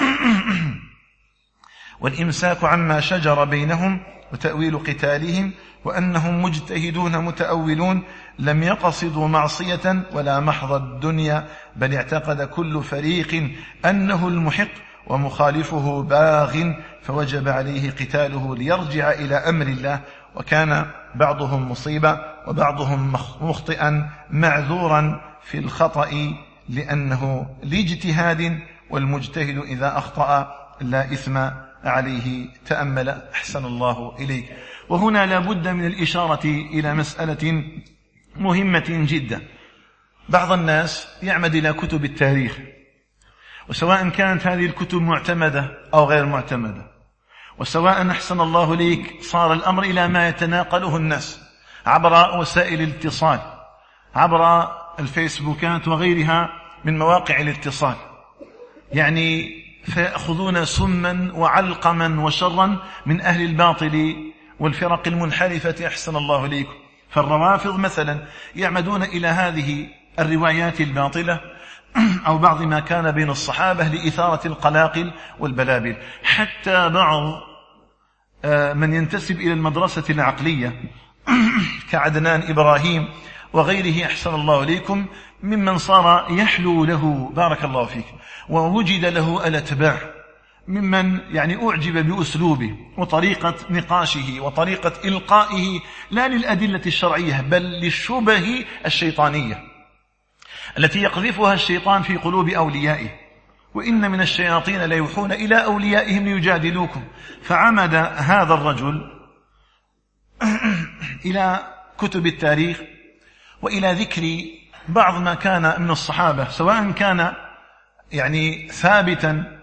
والإمساك عما شجر بينهم وتأويل قتالهم، وأنهم مجتهدون متأولون لم يقصدوا معصية ولا محض الدنيا، بل اعتقد كل فريق أنه المحق ومخالفه باغ، فوجب عليه قتاله ليرجع إلى أمر الله. وكان بعضهم مصيبا وبعضهم مخطئا معذورا في الخطأ لأنه لاجتهاد، والمجتهد إذا أخطأ لا إثم عليه. تأمل أحسن الله إليك. وهنا لا بد من الإشارة إلى مسألة مهمة جدا. بعض الناس يعمد إلى كتب التاريخ، وسواء كانت هذه الكتب معتمدة أو غير معتمدة، وسواء أحسن الله إليك صار الأمر إلى ما يتناقله الناس عبر وسائل الاتصال، عبر الفيسبوكات وغيرها من مواقع الاتصال، يعني فيأخذون سما وعلقما وشرا من أهل الباطل والفرق المنحرفة أحسن الله إليكم. فالروافض مثلا يعمدون إلى هذه الروايات الباطلة أو بعض ما كان بين الصحابة لإثارة القلاقل والبلابل. حتى بعض من ينتسب إلى المدرسة العقلية كعدنان إبراهيم وغيره أحسن الله إليكم ممن صار يحلو له بارك الله فيك ووجد له الأتباع، ممن يعني أعجب بأسلوبه وطريقة نقاشه وطريقة إلقائه لا للأدلة الشرعية بل للشبه الشيطانية التي يقذفها الشيطان في قلوب أوليائه. وإن من الشياطين ليوحون إلى أوليائهم ليجادلوكم. فعمد هذا الرجل إلى كتب التاريخ وإلى ذكر بعض ما كان من الصحابة، سواء كان يعني ثابتا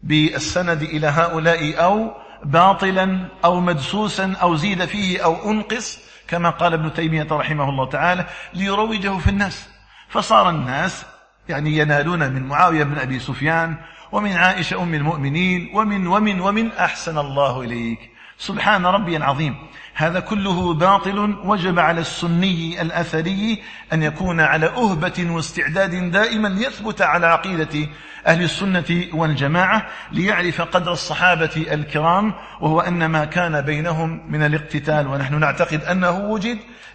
بالسند إلى هؤلاء أو باطلا أو مدسوسا أو زيد فيه أو أنقص، كما قال ابن تيمية رحمه الله تعالى، ليروجه في الناس. فصار الناس يعني ينالون من معاوية بن أبي سفيان ومن عائشة أم المؤمنين ومن ومن ومن أحسن الله إليك. سبحان ربي العظيم. هذا كله باطل. وجب على السني الأثري أن يكون على أهبة واستعداد دائما ليثبت على عقيدة أهل السنة والجماعة، ليعرف قدر الصحابة الكرام، وهو أن ما كان بينهم من الاقتتال ونحن نعتقد أنه وجد،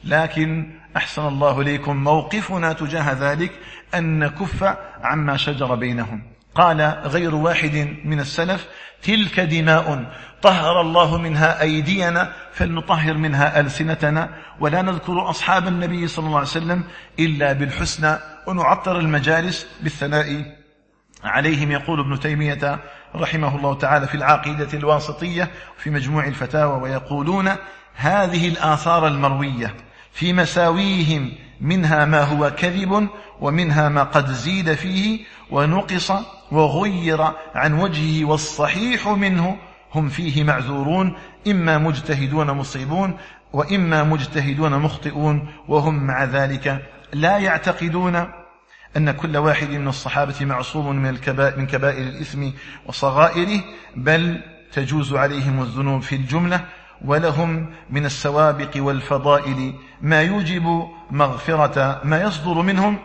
لكن أحسن الله إليكم موقفنا تجاه ذلك أن نكف عما شجر بينهم. قال غير واحد من السلف: تلك دماء طهر الله منها أيدينا فلنطهر منها ألسنتنا، ولا نذكر أصحاب النبي صلى الله عليه وسلم إلا بالحسنى ونعطر المجالس بالثناء عليهم. يقول ابن تيمية رحمه الله تعالى في العقيدة الواسطية في مجموع الفتاوى: ويقولون هذه الآثار المروية في مساويهم منها ما هو كذب ومنها ما قد زيد فيه ونقص وغير عن وجهه، والصحيح منه هم فيه معذورون، إما مجتهدون مصيبون وإما مجتهدون مخطئون، وهم مع ذلك لا يعتقدون أن كل واحد من الصحابة معصوم من الكبائر من كبائر الإثم وصغائره، بل تجوز عليهم الذنوب في الجملة، ولهم من السوابق والفضائل ما يوجب مغفرة ما يصدر منهم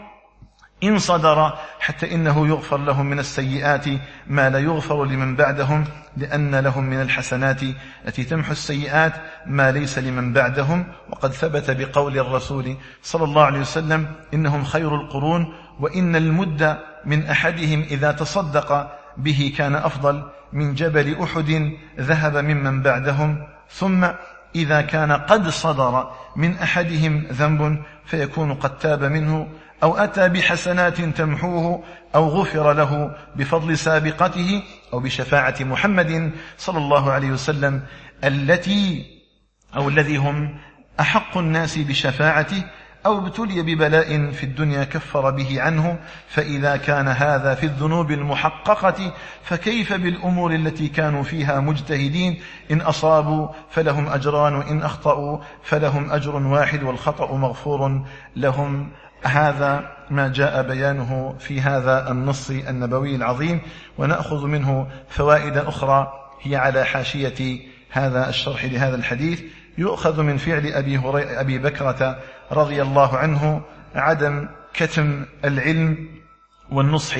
إن صدر، حتى إنه يغفر لهم من السيئات ما لا يغفر لمن بعدهم، لأن لهم من الحسنات التي تمحو السيئات ما ليس لمن بعدهم. وقد ثبت بقول الرسول صلى الله عليه وسلم: إنهم خير القرون، وإن المد من أحدهم إذا تصدق به كان أفضل من جبل أحد ذهب ممن بعدهم. ثم إذا كان قد صدر من أحدهم ذنب فيكون قد تاب منه أو أتى بحسنات تمحوه أو غفر له بفضل سابقته أو بشفاعة محمد صلى الله عليه وسلم التي أو الذي هم أحق الناس بشفاعته، أو ابتلي ببلاء في الدنيا كفر به عنه. فإذا كان هذا في الذنوب المحققة فكيف بالأمور التي كانوا فيها مجتهدين؟ إن أصابوا فلهم أجران وإن أخطأوا فلهم أجر واحد والخطأ مغفور لهم. هذا ما جاء بيانه في هذا النص النبوي العظيم، ونأخذ منه فوائد أخرى هي على حاشية هذا الشرح لهذا الحديث. يؤخذ من فعل أبي, هري... أبي بكرة رضي الله عنه عدم كتم العلم والنصح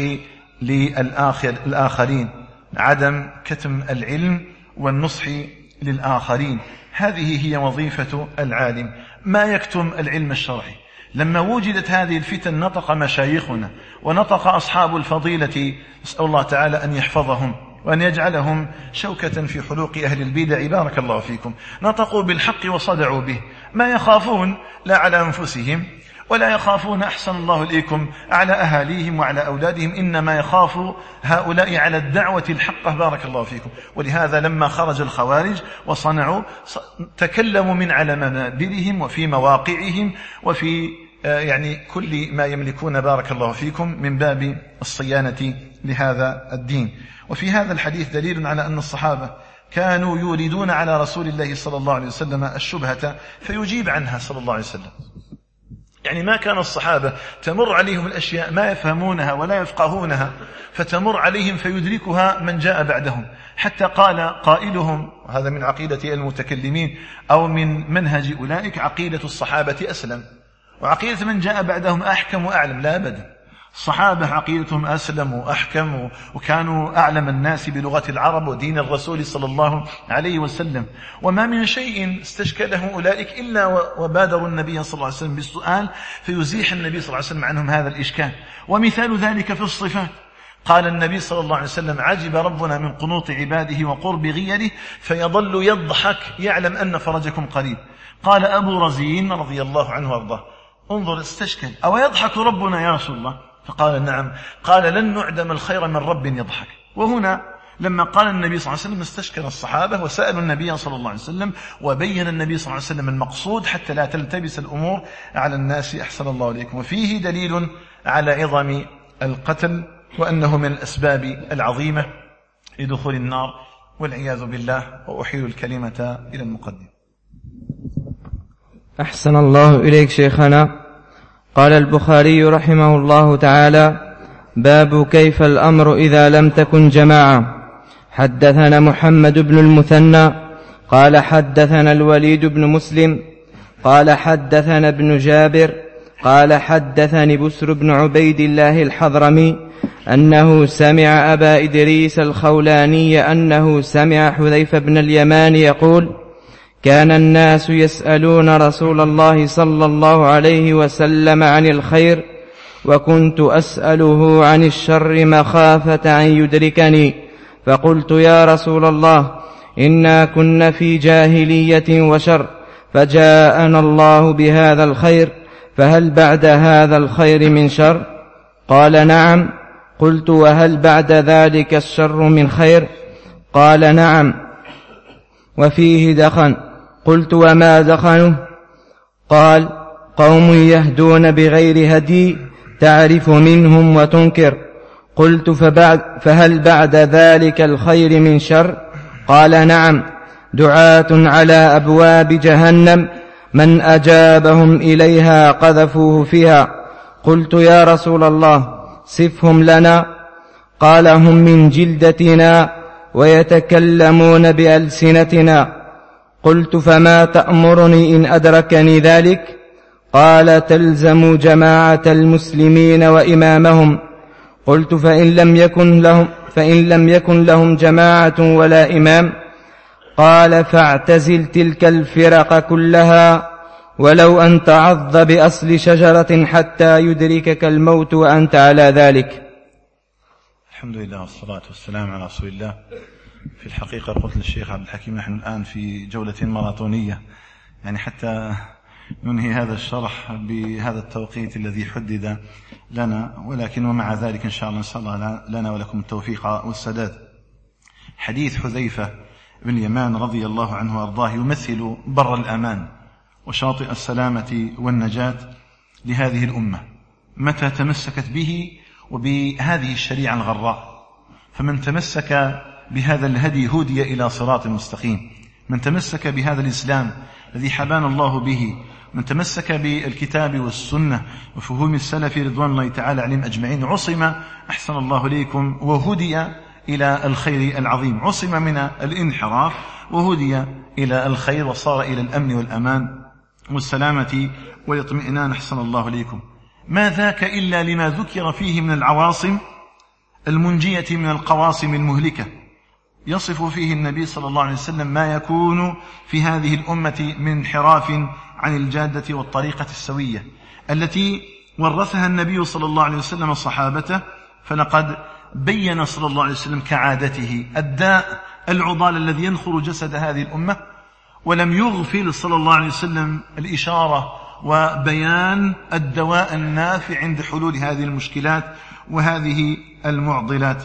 للآخرين، عدم كتم العلم والنصح للآخرين. هذه هي وظيفة العالم، ما يكتم العلم الشرعي. لما وجدت هذه الفتن نطق مشايخنا ونطق أصحاب الفضيلة، نسأل الله تعالى أن يحفظهم وأن يجعلهم شوكة في حلوق أهل البدع، بارك الله فيكم. نطقوا بالحق وصدعوا به، ما يخافون لا على أنفسهم ولا يخافون أحسن الله إليكم على أهاليهم وعلى أولادهم، إنما يخافوا هؤلاء على الدعوة الحقة، بارك الله فيكم. ولهذا لما خرج الخوارج وصنعوا تكلموا من على منابرهم وفي مواقعهم وفي يعني كل ما يملكون، بارك الله فيكم، من باب الصيانة لهذا الدين. وفي هذا الحديث دليل على أن الصحابة كانوا يوردون على رسول الله صلى الله عليه وسلم الشبهة فيجيب عنها صلى الله عليه وسلم. يعني ما كان الصحابة تمر عليهم الأشياء ما يفهمونها ولا يفقهونها فتمر عليهم فيدركها من جاء بعدهم، حتى قال قائلهم، هذا من عقيدة المتكلمين أو من منهج أولئك: عقيدة الصحابة أسلم وعقيدة من جاء بعدهم أحكم وأعلم. لا أبدا، الصحابة عقيدتهم أسلم وأحكم وكانوا أعلم الناس بلغة العرب ودين الرسول صلى الله عليه وسلم، وما من شيء استشكله أولئك إلا وبادروا النبي صلى الله عليه وسلم بالسؤال فيزيح النبي صلى الله عليه وسلم عنهم هذا الإشكال. ومثال ذلك في الصفات، قال النبي صلى الله عليه وسلم: عجب ربنا من قنوط عباده وقرب غيره فيظل يضحك يعلم أن فرجكم قريب. قال أبو رزين رضي الله عنه وارضاه: انظر استشكل، أو يضحك ربنا يا رسول الله؟ فقال: نعم. قال: لن نعدم الخير من رب يضحك. وهنا لما قال النبي صلى الله عليه وسلم استشكل الصحابة وسألوا النبي صلى الله عليه وسلم، وبين النبي صلى الله عليه وسلم المقصود حتى لا تلتبس الأمور على الناس. أحسن الله عليكم. وفيه دليل على عظم القتل وأنه من الأسباب العظيمة لدخول النار والعياذ بالله. وأحيل الكلمة إلى المقدم. أحسن الله إليك شيخنا. قال البخاري رحمه الله تعالى: باب كيف الأمر إذا لم تكن جماعة. حدثنا محمد بن المثنى قال حدثنا الوليد بن مسلم قال حدثنا ابن جابر قال حدثني بسر بن عبيد الله الحضرمي أنه سمع أبا إدريس الخولاني أنه سمع حذيفة بن اليمان يقول: كان الناس يسألون رسول الله صلى الله عليه وسلم عن الخير وكنت أسأله عن الشر مخافة أن يدركني، فقلت: يا رسول الله، إنا كنا في جاهلية وشر، فجاءنا الله بهذا الخير، فهل بعد هذا الخير من شر؟ قال: نعم. قلت: وهل بعد ذلك الشر من خير؟ قال: نعم، وفيه دخن. قلت: وما دخنه؟ قال: قوم يهدون بغير هدي تعرف منهم وتنكر. قلت: فبعد فهل بعد ذلك الخير من شر؟ قال: نعم، دعاة على أبواب جهنم من أجابهم إليها قذفوه فيها. قلت: يا رسول الله، صفهم لنا. قال: هم من جلدتنا ويتكلمون بألسنتنا. قلت: فما تأمرني إن أدركني ذلك؟ قال: تلزم جماعة المسلمين وإمامهم. قلت: فإن لم يكن لهم, فإن لم يكن لهم جماعة ولا إمام؟ قال: فاعتزل تلك الفرق كلها ولو أن تعض بأصل شجرة حتى يدركك الموت وأنت على ذلك. الحمد لله والصلاة والسلام على رسول الله. في الحقيقة قلت للشيخ عبد الحكيم نحن الآن في جولة ماراثونية، يعني حتى ننهي هذا الشرح بهذا التوقيت الذي حدد لنا، ولكن ومع ذلك إن شاء الله نسأل الله لنا ولكم التوفيق والسداد. حديث حذيفة بن اليمان رضي الله عنه وأرضاه يمثل بر الأمان وشاطئ السلامة والنجاة لهذه الأمة متى تمسكت به وبهذه الشريعة الغراء. فمن تمسك بهذا الهدي هدي إلى صراط مستقيم، من تمسك بهذا الإسلام الذي حبانا الله به، من تمسك بالكتاب والسنة وفهوم السلف رضوان الله تعالى عليهم أجمعين، عصم أحسن الله إليكم وهدي إلى الخير العظيم، عصم من الانحراف وهدي إلى الخير وصار إلى الأمن والأمان والسلامة والاطمئنان. أحسن الله إليكم. ما ذاك إلا لما ذكر فيه من العواصم المنجية من القواصم المهلكة. يصف فيه النبي صلى الله عليه وسلم ما يكون في هذه الأمة من انحراف عن الجادة والطريقة السوية التي ورثها النبي صلى الله عليه وسلم صحابته. فلقد بين صلى الله عليه وسلم كعادته الداء العضال الذي ينخر جسد هذه الأمة، ولم يغفل صلى الله عليه وسلم الإشارة وبيان الدواء النافع عند حلول هذه المشكلات وهذه المعضلات.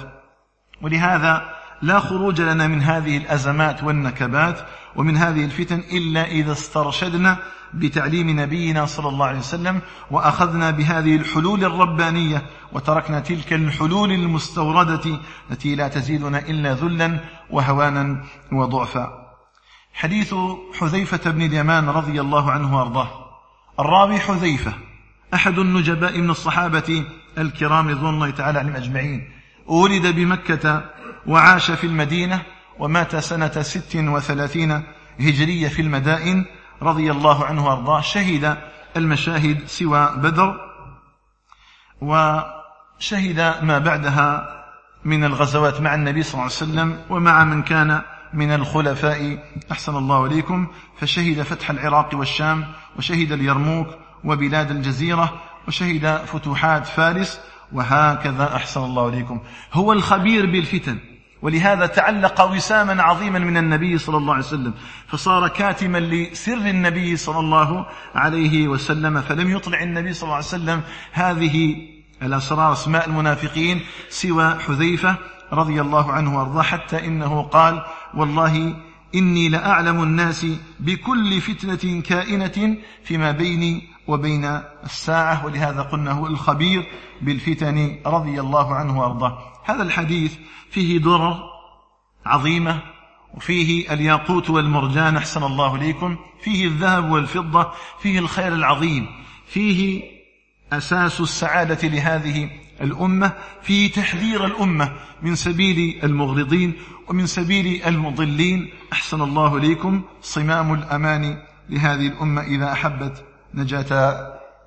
ولهذا لا خروج لنا من هذه الأزمات والنكبات ومن هذه الفتن إلا إذا استرشدنا بتعليم نبينا صلى الله عليه وسلم وأخذنا بهذه الحلول الربانية وتركنا تلك الحلول المستوردة التي لا تزيدنا إلا ذلا وهوانا وضعفا. حديث حذيفة بن اليمان رضي الله عنه وارضاه. الراوي حذيفة أحد النجباء من الصحابة الكرام رضوان الله تعالى عليهم أجمعين، ولد بمكة وعاش في المدينة ومات سنة ست وثلاثين هجرية في المدائن رضي الله عنه وارضاه. شهد المشاهد سوى بدر، شهد ما بعدها من الغزوات مع النبي صلى الله عليه وسلم ومع من كان من الخلفاء أحسن الله إليكم، فشهد فتح العراق والشام، وشهد اليرموك وبلاد الجزيرة، وشهد فتوحات فارس، وهكذا أحسن الله إليكم. هو الخبير بالفتن، ولهذا تعلق وساما عظيما من النبي صلى الله عليه وسلم، فصار كاتما لسر النبي صلى الله عليه وسلم، فلم يطلع النبي صلى الله عليه وسلم هذه الأسرار اسماء المنافقين سوى حذيفة رضي الله عنه وارضاه، حتى إنه قال: والله إني لأعلم الناس بكل فتنة كائنة فيما بيني وبين الساعة. ولهذا قلنا هو الخبير بالفتن رضي الله عنه وارضاه. هذا الحديث فيه درر عظيمة، وفيه الياقوت والمرجان أحسن الله إليكم، فيه الذهب والفضة، فيه الخير العظيم، فيه أساس السعادة لهذه الأمة، فيه تحذير الأمة من سبيل المغرضين ومن سبيل المضلين أحسن الله إليكم، صمام الأمان لهذه الأمة إذا أحبت نجاة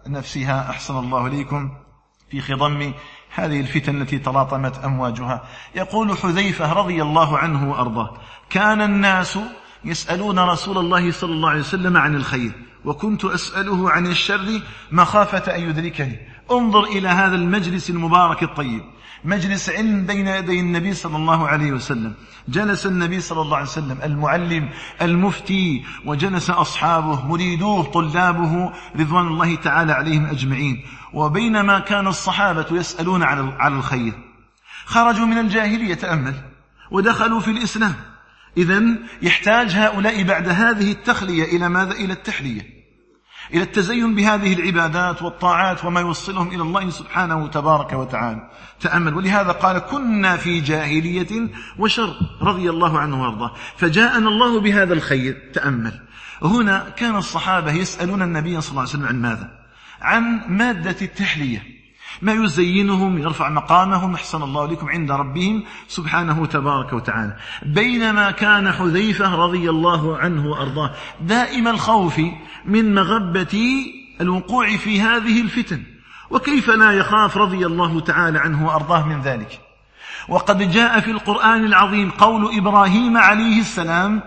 نفسها أحسن الله إليكم في خضم هذه الفتن التي تلاطمت أمواجها. يقول حذيفة رضي الله عنه وأرضاه: كان الناس يسألون رسول الله صلى الله عليه وسلم عن الخير، وكنت أسأله عن الشر مخافة أن يدركني. انظر إلى هذا المجلس المبارك الطيب، مجلس علم بين يدي النبي صلى الله عليه وسلم. جلس النبي صلى الله عليه وسلم المعلم المفتي، وجلس أصحابه مريدوه طلابه رضوان الله تعالى عليهم أجمعين. وبينما كان الصحابة يسألون على الخير خرجوا من الجاهلية، تأمل، ودخلوا في الإسلام. إذن يحتاج هؤلاء بعد هذه التخلية إلى ماذا؟ إلى التحلية، إلى التزين بهذه العبادات والطاعات وما يوصلهم إلى الله سبحانه تبارك وتعالى. تأمل. ولهذا قال: كنا في جاهلية وشر رضي الله عنه وارضاه، فجاءنا الله بهذا الخير. تأمل. هنا كان الصحابة يسألون النبي صلى الله عليه وسلم عن ماذا؟ عن مادة التحلية، ما يزينهم يرفع مقامهم أحسن الله لكم عند ربهم سبحانه تبارك وتعالى. بينما كان حذيفة رضي الله عنه وأرضاه دائم الخوف من مغبة الوقوع في هذه الفتن، وكيف لا يخاف رضي الله تعالى عنه وأرضاه من ذلك. وقد جاء في القرآن العظيم قول إبراهيم عليه السلام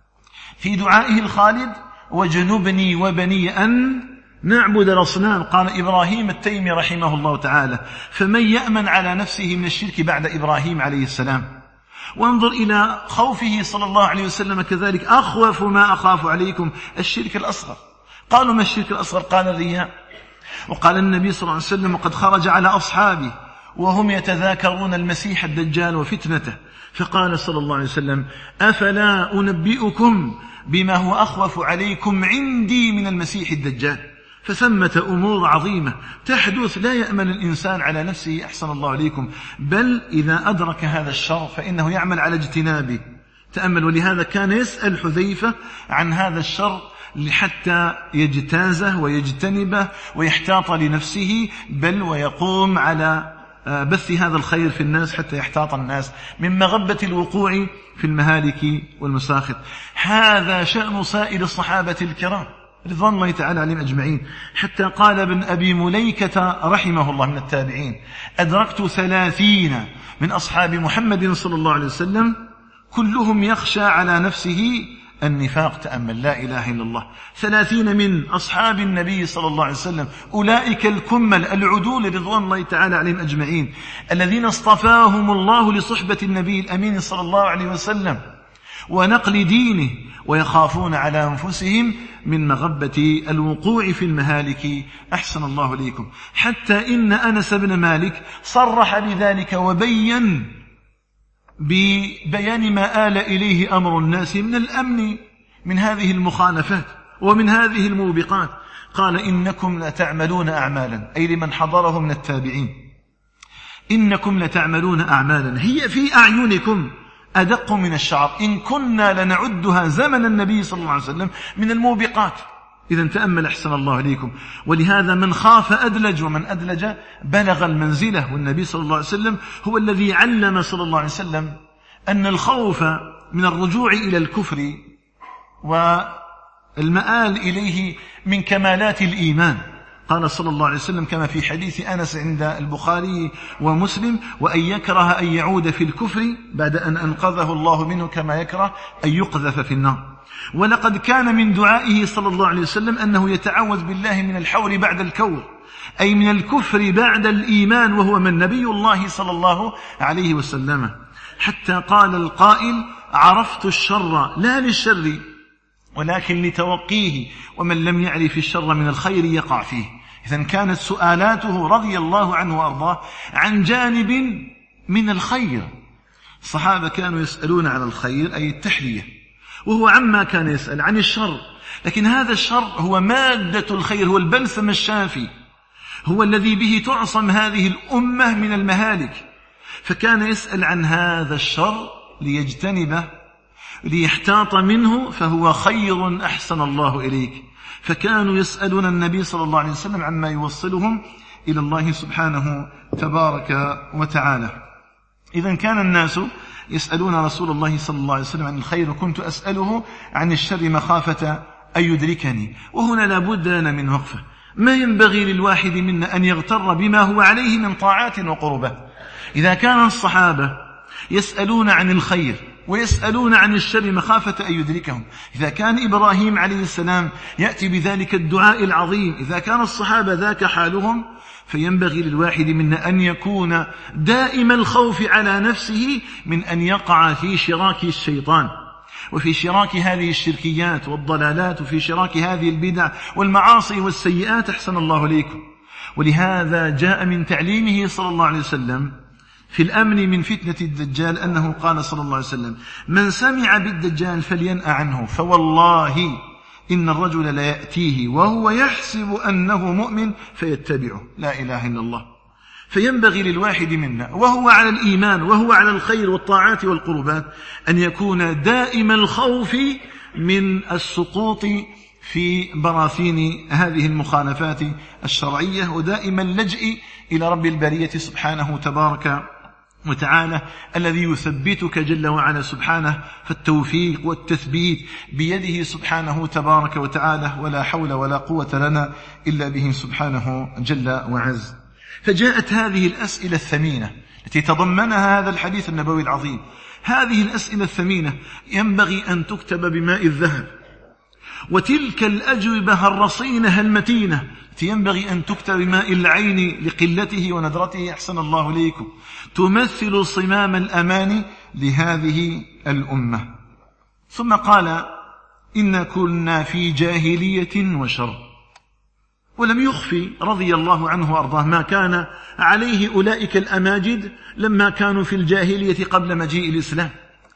في دعائه الخالد: وجنبني وبني أن نعبد الأصنام. قال إبراهيم التيمي رحمه الله تعالى: فمن يأمن على نفسه من الشرك بعد إبراهيم عليه السلام؟ وانظر إلى خوفه صلى الله عليه وسلم كذلك: أخوف ما أخاف عليكم الشرك الأصغر. قالوا: ما الشرك الأصغر؟ قال: الرياء. وقال النبي صلى الله عليه وسلم: وقد خرج على أصحابه وهم يتذاكرون المسيح الدجال وفتنته، فقال صلى الله عليه وسلم: أفلا أنبئكم بما هو أخوف عليكم عندي من المسيح الدجال؟ فثمة أمور عظيمة تحدث لا يأمن الإنسان على نفسه أحسن الله عليكم، بل إذا أدرك هذا الشر فإنه يعمل على اجتنابه. تأمل. ولهذا كان يسأل حذيفة عن هذا الشر حتى يجتازه ويجتنبه ويحتاط لنفسه، بل ويقوم على بث هذا الخير في الناس حتى يحتاط الناس من مغبة الوقوع في المهالك والمساخط. هذا شأن سائر الصحابة الكرام رضوان الله تعالى عليهم أجمعين، حتى قال ابن أبي مليكة رحمه الله من التابعين: أدركت ثلاثين من أصحاب محمد صلى الله عليه وسلم كلهم يخشى على نفسه النفاق. تأمل. لا إله إلا الله. ثلاثين من أصحاب النبي صلى الله عليه وسلم، أولئك الكمل العدول رضوان الله تعالى عليهم أجمعين، الذين اصطفاهم الله لصحبة النبي الأمين صلى الله عليه وسلم ونقل دينه، ويخافون على أنفسهم من مغبة الوقوع في المهالك أحسن الله ليكم. حتى إن أنس بن مالك صرح بذلك وبين ببيان ما آل إليه أمر الناس من الأمن من هذه المخالفات ومن هذه الموبقات. قال: إنكم لتعملون أعمالا، أي لمن حضره من التابعين: إنكم لتعملون أعمالا هي في أعينكم أدق من الشعر إن كنا لنعدها زمن النبي صلى الله عليه وسلم من الموبقات. إذا تأمل أحسن الله عليكم. ولهذا من خاف أدلج، ومن أدلج بلغ المنزلة. والنبي صلى الله عليه وسلم هو الذي علم صلى الله عليه وسلم أن الخوف من الرجوع إلى الكفر والمآل إليه من كمالات الإيمان، قال صلى الله عليه وسلم كما في حديث أنس عند البخاري ومسلم: وأن يكره أن يعود في الكفر بعد أن أنقذه الله منه كما يكره أن يقذف في النار. ولقد كان من دعائه صلى الله عليه وسلم أنه يتعوذ بالله من الحور بعد الكور، أي من الكفر بعد الإيمان، وهو من نبي الله صلى الله عليه وسلم، حتى قال القائل: عرفت الشر لا للشر ولكن لتوقيه، ومن لم يعرف الشر من الخير يقع فيه. إذن كانت سؤالاته رضي الله عنه وأرضاه عن جانب من الخير. الصحابة كانوا يسألون عن الخير أي التحلية، وهو عما كان يسأل عن الشر، لكن هذا الشر هو مادة الخير، هو البلسم الشافي، هو الذي به تعصم هذه الأمة من المهالك. فكان يسأل عن هذا الشر ليجتنبه، ليحتاط منه، فهو خير أحسن الله إليك. فكانوا يسألون النبي صلى الله عليه وسلم عما يوصلهم إلى الله سبحانه تبارك وتعالى. إذن كان الناس يسألون رسول الله صلى الله عليه وسلم عن الخير، كنت أسأله عن الشر مخافة أن يدركني. وهنا لابد لنا من وقفة. ما ينبغي للواحد منا أن يغتر بما هو عليه من طاعات وقربات. إذا كان الصحابة يسألون عن الخير ويسألون عن الشر مخافة أن يدركهم، إذا كان إبراهيم عليه السلام يأتي بذلك الدعاء العظيم، إذا كان الصحابة ذاك حالهم، فينبغي للواحد منا أن يكون دائم الخوف على نفسه من أن يقع في شراك الشيطان، وفي شراك هذه الشركيات والضلالات، وفي شراك هذه البدع والمعاصي والسيئات، أحسن الله إليكم. ولهذا جاء من تعليمه صلى الله عليه وسلم في الأمن من فتنة الدجال أنه قال صلى الله عليه وسلم: من سمع بالدجال فلينأ عنه، فوالله إن الرجل لا يأتيه وهو يحسب أنه مؤمن فيتبعه. لا إله إلا الله. فينبغي للواحد منا وهو على الإيمان وهو على الخير والطاعات والقربات أن يكون دائم الخوف من السقوط في براثين هذه المخالفات الشرعية، ودائم اللجئ إلى رب البرية سبحانه تبارك وتعالى الذي يثبتك جل وعلا سبحانه. فالتوفيق والتثبيت بيده سبحانه تبارك وتعالى، ولا حول ولا قوة لنا إلا به سبحانه جل وعز. فجاءت هذه الأسئلة الثمينة التي تضمنها هذا الحديث النبوي العظيم. هذه الأسئلة الثمينة ينبغي أن تكتب بماء الذهب، وتلك الأجوبة الرصينة المتينة ينبغي أن تكتب بماء العين لقلته وندرته، أحسن الله إليكم، تمثل صمام الأمان لهذه الأمة. ثم قال: إن كنا في جاهلية وشر. ولم يخفي رضي الله عنه وأرضاه ما كان عليه أولئك الأماجد لما كانوا في الجاهلية قبل مجيء الإسلام.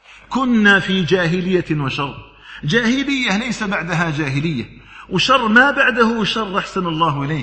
كنا في جاهلية وشر. جاهلية ليس بعدها جاهلية، وشر ما بعده شر، أحسن الله إليك.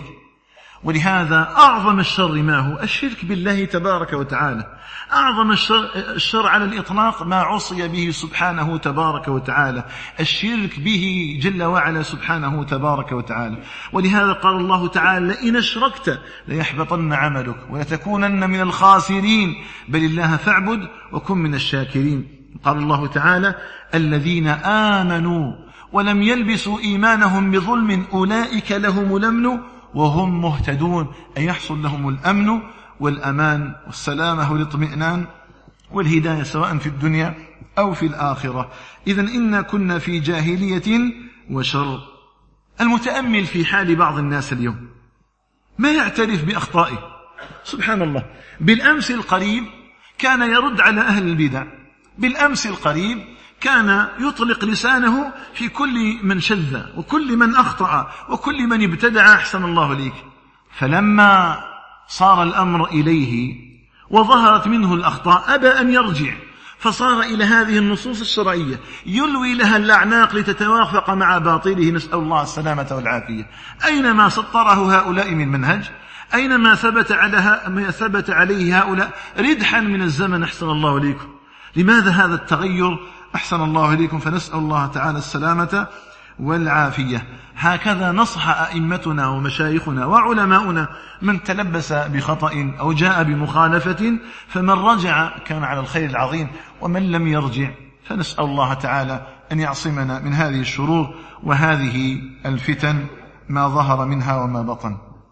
ولهذا أعظم الشر ما هو؟ الشرك بالله تبارك وتعالى. أعظم الشر, الشر على الإطلاق ما عصي به سبحانه تبارك وتعالى، الشرك به جل وعلا سبحانه تبارك وتعالى. ولهذا قال الله تعالى: لئن أشركت ليحبطن عملك ولتكونن من الخاسرين، بل الله فاعبد وكن من الشاكرين. قال الله تعالى: الذين آمنوا ولم يلبسوا إيمانهم بظلم أولئك لهم الأمن وهم مهتدون، أن يحصل لهم الأمن والأمان والسلامة والاطمئنان والهداية سواء في الدنيا أو في الآخرة. إذن إنا كنا في جاهلية وشر. المتأمل في حال بعض الناس اليوم ما يعترف بأخطائه، سبحان الله. بالأمس القريب كان يرد على أهل البدع، بالأمس القريب كان يطلق لسانه في كل من شذ وكل من أخطأ وكل من ابتدع، أحسن الله إليك. فلما صار الأمر إليه وظهرت منه الأخطاء أبى أن يرجع، فصار إلى هذه النصوص الشرعية يلوي لها الأعناق لتتوافق مع باطله، نسأل الله السلامة والعافية. أينما سطره هؤلاء من منهج، أينما ثبت, على ما ثبت عليه هؤلاء ردحا من الزمن، أحسن الله إليكم. لماذا هذا التغير؟ أحسن الله إليكم. فنسأل الله تعالى السلامة والعافية. هكذا نصح أئمتنا ومشايخنا وعلماؤنا من تلبس بخطأ أو جاء بمخالفة، فمن رجع كان على الخير العظيم، ومن لم يرجع فنسأل الله تعالى أن يعصمنا من هذه الشرور وهذه الفتن ما ظهر منها وما بطن.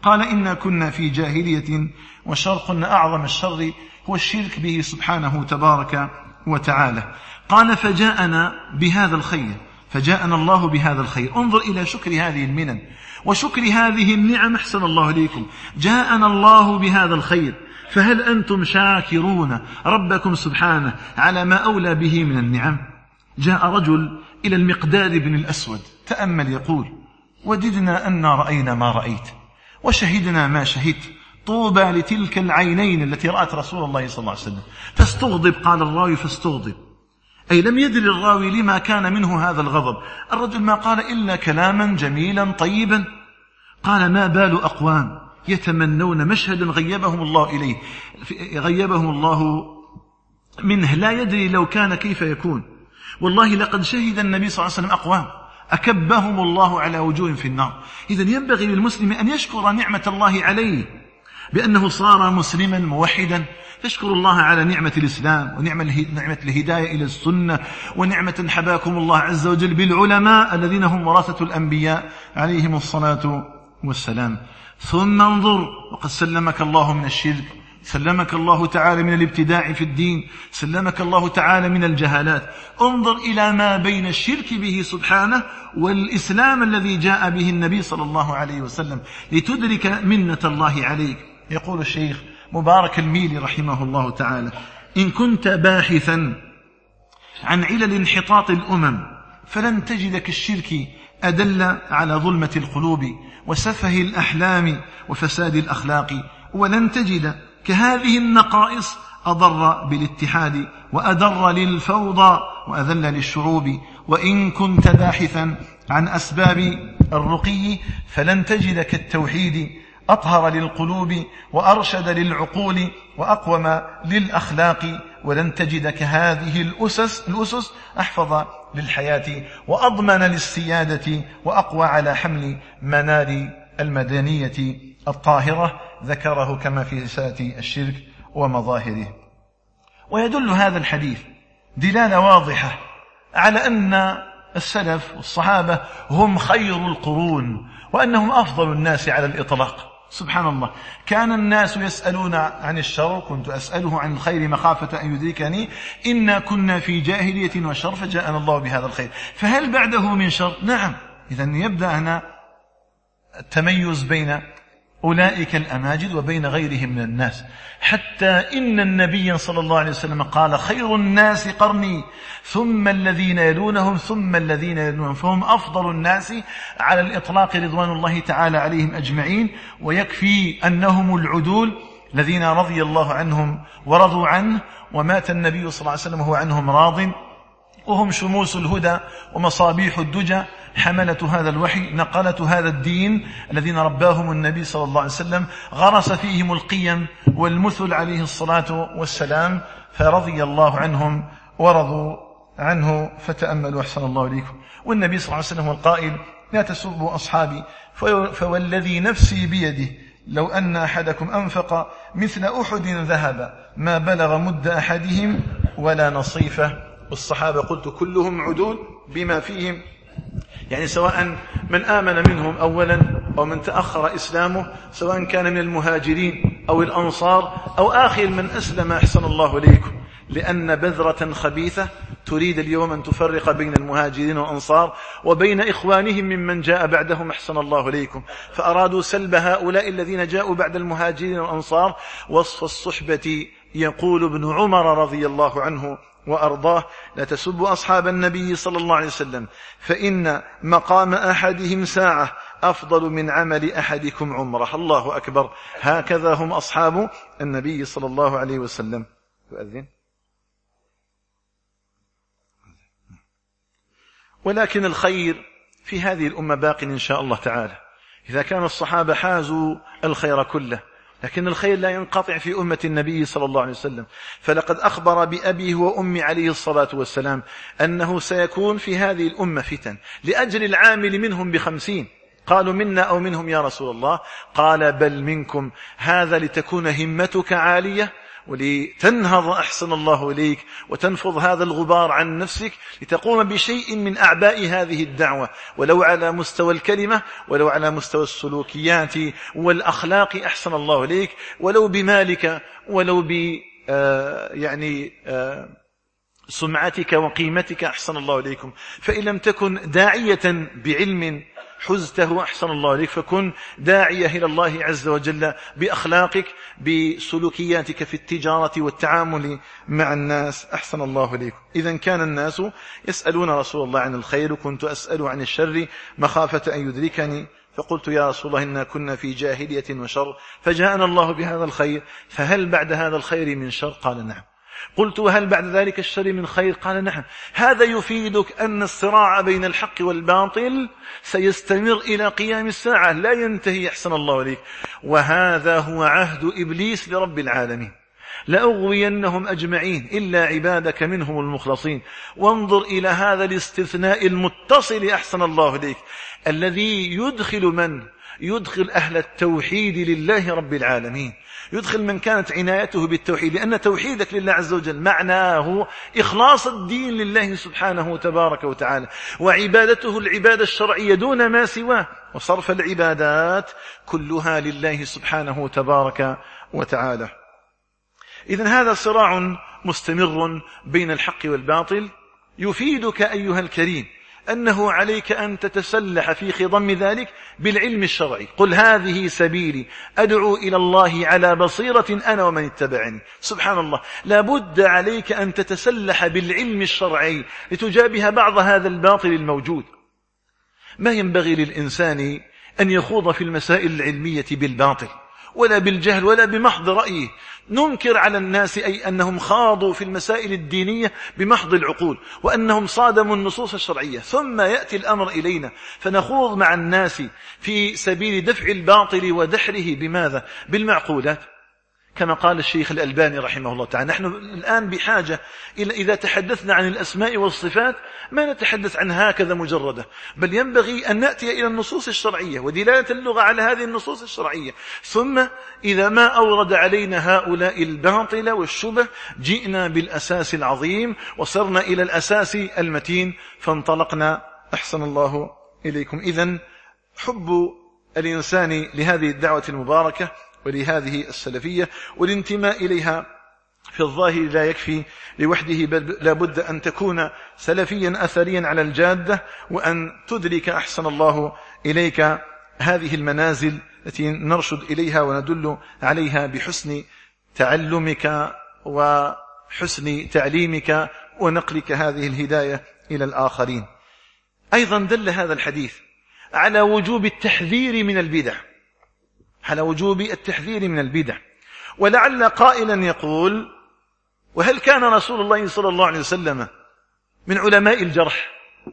قال إنا كنا في جاهلية وشر. قلنا أعظم الشر هو الشرك به سبحانه تبارك وتعالى. قال فجاءنا بهذا الخير، فجاءنا الله بهذا الخير. انظر إلى شكر هذه المنن وشكر هذه النعم. أحسن الله إليكم، جاءنا الله بهذا الخير، فهل أنتم شاكرون ربكم سبحانه على ما أولى به من النعم؟ جاء رجل إلى المقداد بن الأسود، تأمل، يقول وددنا أن رأينا ما رأيت وشهدنا ما شهدت، طوبى لتلك العينين التي رأت رسول الله صلى الله عليه وسلم. فاستغضب، قال الراوي فاستغضب، أي لم يدري الراوي لما كان منه هذا الغضب. الرجل ما قال إلا كلاما جميلا طيبا. قال ما بال أقوام يتمنون مشهدا غيبهم الله إليه، غيبهم الله منه، لا يدري لو كان كيف يكون. والله لقد شهد النبي صلى الله عليه وسلم أقوام أكبهم الله على وجوه في النار. إذن ينبغي للمسلم أن يشكر نعمة الله عليه بأنه صار مسلما موحدا، تشكر الله على نعمة الإسلام ونعمة الهداية إلى السنة، ونعمة حباكم الله عز وجل بالعلماء الذين هم ورثة الأنبياء عليهم الصلاة والسلام. ثم انظر، وقد سلمك الله من الشرك، سلمك الله تعالى من الابتداع في الدين، سلمك الله تعالى من الجهالات. انظر إلى ما بين الشرك به سبحانه والإسلام الذي جاء به النبي صلى الله عليه وسلم لتدرك منة الله عليك. يقول الشيخ مبارك الميلي رحمه الله تعالى: إن كنت باحثا عن علل انحطاط الأمم فلن تجد كالشرك أدل على ظلمة القلوب وسفه الأحلام وفساد الأخلاق، ولن تجد كهذه النقائص أضر بالاتحاد وأدر للفوضى وأذل للشعوب. وإن كنت باحثا عن أسباب الرقي فلن تجد كالتوحيد أطهر للقلوب وأرشد للعقول وأقوم للأخلاق، ولن تجد كهذه الأسس, الأسس أحفظ للحياة وأضمن للسيادة وأقوى على حمل منار المدنية الطاهرة. ذكره كما في رسالة الشرك ومظاهره. ويدل هذا الحديث دلالة واضحة على أن السلف والصحابة هم خير القرون وأنهم أفضل الناس على الإطلاق. سبحان الله، كان الناس يسألون عن الشر، كنت أسأله عن الخير مخافة أن يدركني، إنا كنا في جاهلية وشر فجاءنا الله بهذا الخير، فهل بعده من شر؟ نعم. إذن يبدأ هنا التميز بين أولئك الأماجد وبين غيرهم من الناس، حتى إن النبي صلى الله عليه وسلم قال: خير الناس قرني ثم الذين يلونهم ثم الذين يلونهم، فهم أفضل الناس على الإطلاق رضوان الله تعالى عليهم أجمعين. ويكفي أنهم العدول الذين رضي الله عنهم ورضوا عنه، ومات النبي صلى الله عليه وسلم وهو عنهم راض، وهم شموس الهدى ومصابيح الدجى، حملة هذا الوحي، نقلة هذا الدين الذين رباهم النبي صلى الله عليه وسلم، غرس فيهم القيم والمثل عليه الصلاة والسلام، فرضي الله عنهم ورضوا عنه. فتأملوا أحسن الله إليكم. والنبي صلى الله عليه وسلم هو القائل: لا تسبوا أصحابي فوالذي نفسي بيده لو أن أحدكم أنفق مثل أحد ذهب ما بلغ مد أحدهم ولا نصيفه. والصحابة قلت كلهم عدول بما فيهم، يعني سواء من آمن منهم أولا أو من تأخر إسلامه، سواء كان من المهاجرين أو الأنصار أو آخر من أسلم. أحسن الله إليكم. لأن بذرة خبيثة تريد اليوم أن تفرق بين المهاجرين والأنصار وبين إخوانهم ممن جاء بعدهم. أحسن الله إليكم. فأرادوا سلب هؤلاء الذين جاءوا بعد المهاجرين والأنصار وصف الصحبة. يقول ابن عمر رضي الله عنه وأرضاه: لا تسبوا أصحاب النبي صلى الله عليه وسلم فإن مقام أحدهم ساعة أفضل من عمل أحدكم عمره. الله أكبر. هكذا هم أصحاب النبي صلى الله عليه وسلم. يؤذن. ولكن الخير في هذه الأمة باق إن شاء الله تعالى، إذا كان الصحابة حازوا الخير كله، لكن الخير لا ينقطع في أمة النبي صلى الله عليه وسلم. فلقد أخبر بأبيه وأمي عليه الصلاة والسلام أنه سيكون في هذه الأمة فتن لأجل العامل منهم بخمسين. قالوا: منا أو منهم يا رسول الله؟ قال: بل منكم. هذا لتكون همتك عالية ولتنهض أحسن الله إليك وتنفض هذا الغبار عن نفسك لتقوم بشيء من أعباء هذه الدعوة، ولو على مستوى الكلمة، ولو على مستوى السلوكيات والأخلاق أحسن الله إليك، ولو بمالك، ولو ب آه يعني آه سمعتك وقيمتك أحسن الله إليكم. فإن لم تكن داعية بعلم حزته أحسن الله إليك، فكن داعية إلى الله عز وجل بأخلاقك، بسلوكياتك في التجارة والتعامل مع الناس أحسن الله إليكم. إذن كان الناس يسألون رسول الله عن الخير، وكنت أسأل عن الشر مخافة أن يدركني، فقلت يا رسول الله إنا كنا في جاهلية وشر، فجاءنا الله بهذا الخير، فهل بعد هذا الخير من شر؟ قال نعم. قلت وهل بعد ذلك الشر من خير؟ قال نعم. هذا يفيدك أن الصراع بين الحق والباطل سيستمر إلى قيام الساعة، لا ينتهي أحسن الله إليك. وهذا هو عهد إبليس لرب العالمين، لأغوينهم أجمعين إلا عبادك منهم المخلصين. وانظر إلى هذا الاستثناء المتصل أحسن الله إليك، الذي يدخل من؟ يدخل أهل التوحيد لله رب العالمين، يدخل من كانت عنايته بالتوحيد، لأن توحيدك لله عز وجل معناه إخلاص الدين لله سبحانه تبارك وتعالى، وعبادته العبادة الشرعية دون ما سواه، وصرف العبادات كلها لله سبحانه تبارك وتعالى. إذن هذا صراع مستمر بين الحق والباطل. يفيدك أيها الكريم أنه عليك أن تتسلح في خضم ذلك بالعلم الشرعي. قل هذه سبيلي أدعو إلى الله على بصيرة أنا ومن اتبعني. سبحان الله، لابد عليك أن تتسلح بالعلم الشرعي لتجابه بعض هذا الباطل الموجود. ما ينبغي للإنسان أن يخوض في المسائل العلمية بالباطل ولا بالجهل ولا بمحض رأيه. ننكر على الناس أي أنهم خاضوا في المسائل الدينية بمحض العقول، وأنهم صادموا النصوص الشرعية، ثم يأتي الأمر إلينا فنخوض مع الناس في سبيل دفع الباطل ودحره بماذا؟ بالمعقولات، كما قال الشيخ الألباني رحمه الله تعالى. نحن الآن بحاجة إلى إذا تحدثنا عن الأسماء والصفات ما نتحدث عن هكذا مجردة، بل ينبغي أن نأتي إلى النصوص الشرعية ودلالة اللغة على هذه النصوص الشرعية. ثم إذا ما أورد علينا هؤلاء الباطل والشبه جئنا بالأساس العظيم وصرنا إلى الأساس المتين فانطلقنا أحسن الله إليكم. إذن حب الإنسان لهذه الدعوة المباركة ولهذه السلفية والانتماء إليها في الظاهر لا يكفي لوحده، بل لابد أن تكون سلفيا أثريا على الجادة، وأن تدرك أحسن الله إليك هذه المنازل التي نرشد إليها وندل عليها بحسن تعلمك وحسن تعليمك ونقلك هذه الهداية إلى الآخرين. أيضا دل هذا الحديث على وجوب التحذير من البدع، على وجوب التحذير من البدع. ولعل قائلا يقول: وهل كان رسول الله صلى الله عليه وسلم من علماء الجرح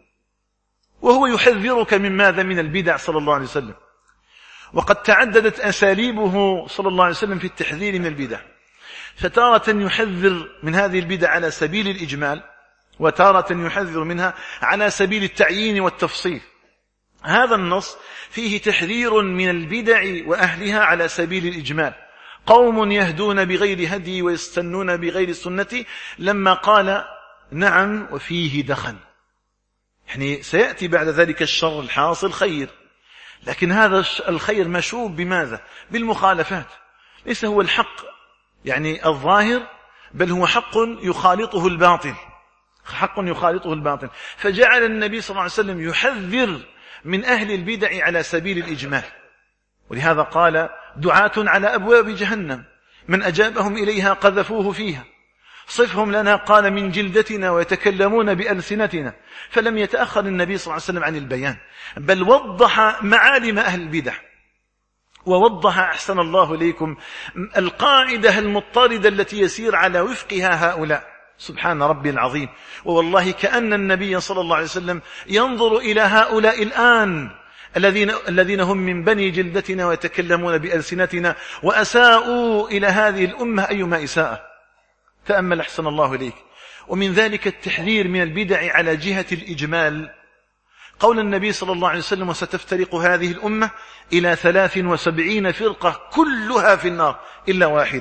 وهو يحذرك من ماذا؟ من البدع صلى الله عليه وسلم. وقد تعددت أساليبه صلى الله عليه وسلم في التحذير من البدع، فتارة يحذر من هذه البدع على سبيل الإجمال، وتارة يحذر منها على سبيل التعيين والتفصيل. هذا النص فيه تحذير من البدع وأهلها على سبيل الإجمال. قوم يهدون بغير هدي ويستنون بغير سنتي، لما قال نعم وفيه دخل، يعني سيأتي بعد ذلك الشر الحاصل خير، لكن هذا الخير مشوب بماذا؟ بالمخالفات. ليس هو الحق يعني الظاهر، بل هو حق يخالطه الباطل، حق يخالطه الباطل. فجعل النبي صلى الله عليه وسلم يحذر من أهل البدع على سبيل الإجمال. ولهذا قال: دعاة على أبواب جهنم من أجابهم إليها قذفوه فيها. صفهم لنا، قال: من جلدتنا ويتكلمون بألسنتنا. فلم يتأخر النبي صلى الله عليه وسلم عن البيان، بل وضح معالم أهل البدع، ووضح أحسن الله إليكم القاعدة المضطردة التي يسير على وفقها هؤلاء. سبحان ربي العظيم. ووالله كأن النبي صلى الله عليه وسلم ينظر إلى هؤلاء الآن الذين الذين هم من بني جلدتنا ويتكلمون بألسنتنا وأساءوا إلى هذه الأمة أيما إساءة. تأمل أحسن الله إليك. ومن ذلك التحذير من البدع على جهة الإجمال، قول النبي صلى الله عليه وسلم: وستفترق هذه الأمة إلى ثلاث وسبعين فرقة كلها في النار إلا واحدة.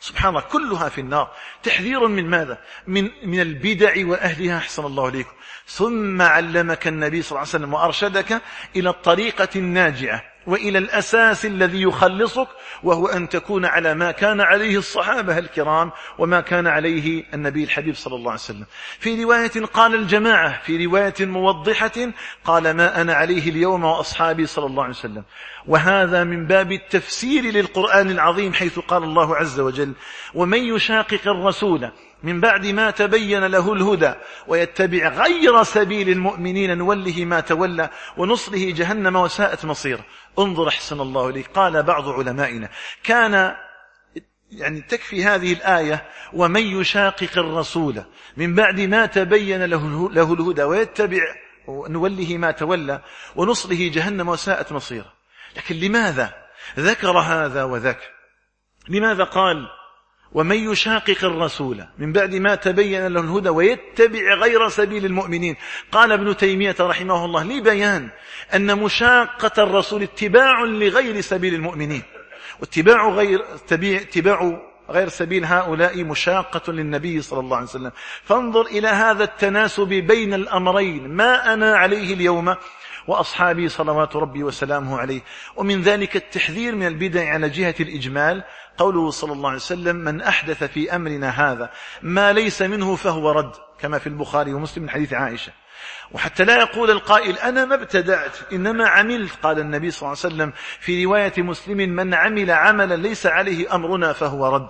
سبحان الله، كلها في النار. تحذير من ماذا؟ من, من البدع وأهلها، أحسن الله إليكم. ثم علمك النبي صلى الله عليه وسلم وأرشدك إلى الطريقة الناجعة وإلى الأساس الذي يخلصك، وهو أن تكون على ما كان عليه الصحابة الكرام وما كان عليه النبي الحبيب صلى الله عليه وسلم. في رواية قال الجماعة، في رواية موضحة قال ما أنا عليه اليوم وأصحابي صلى الله عليه وسلم. وهذا من باب التفسير للقرآن العظيم، حيث قال الله عز وجل ومن يشاقق الرسول من بعد ما تبين له الهدى ويتبع غير سبيل المؤمنين نوله ما تولى ونصله جهنم وساءت مصيره. انظر أحسن الله إليك، قال بعض علمائنا كان يعني تكفي هذه الآية ومن يشاقق الرسول من بعد ما تبين له, له الهدى ويتبع نوله ما تولى ونصله جهنم وساءت مصيره. لكن لماذا ذكر هذا وذاك؟ لماذا قال ومن يشاقق الرسول من بعد ما تبين له الهدى ويتبع غير سبيل المؤمنين؟ قال ابن تيمية رحمه الله لبيان أن مشاقة الرسول اتباع لغير سبيل المؤمنين، واتباع غير اتباع غير سبيل هؤلاء مشاقة للنبي صلى الله عليه وسلم. فانظر إلى هذا التناسب بين الأمرين، ما أنا عليه اليوم وأصحابي صلوات ربي وسلامه عليه. ومن ذلك التحذير من البدع على جهة الإجمال، قوله صلى الله عليه وسلم من أحدث في أمرنا هذا ما ليس منه فهو رد، كما في البخاري ومسلم من حديث عائشة. وحتى لا يقول القائل أنا ما ابتدعت إنما عملت، قال النبي صلى الله عليه وسلم في رواية مسلم من عمل عملا ليس عليه أمرنا فهو رد.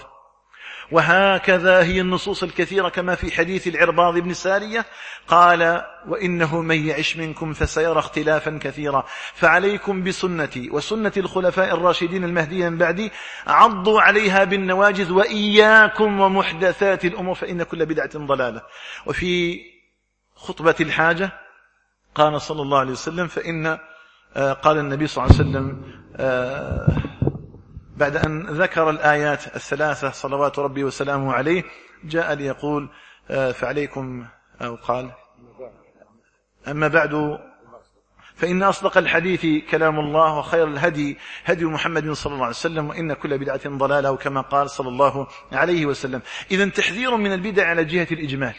وهكذا هي النصوص الكثيرة، كما في حديث العرباض بن سارية قال وإنه من يعش منكم فسيرى اختلافا كثيرا فعليكم بسنتي وسنة الخلفاء الراشدين المهديين من بعدي عضوا عليها بالنواجذ وإياكم ومحدثات الأمور فإن كل بدعة ضلالة. وفي خطبة الحاجة قال صلى الله عليه وسلم فإن قال النبي صلى الله عليه وسلم بعد أن ذكر الآيات الثلاثة صلوات ربي وسلامه عليه جاء ليقول فعليكم، أو قال أما بعد فإن أصدق الحديث كلام الله وخير الهدي هدي محمد صلى الله عليه وسلم وإن كل بدعة ضلالة، وكما قال صلى الله عليه وسلم. إذن تحذير من البدع على جهة الإجمال،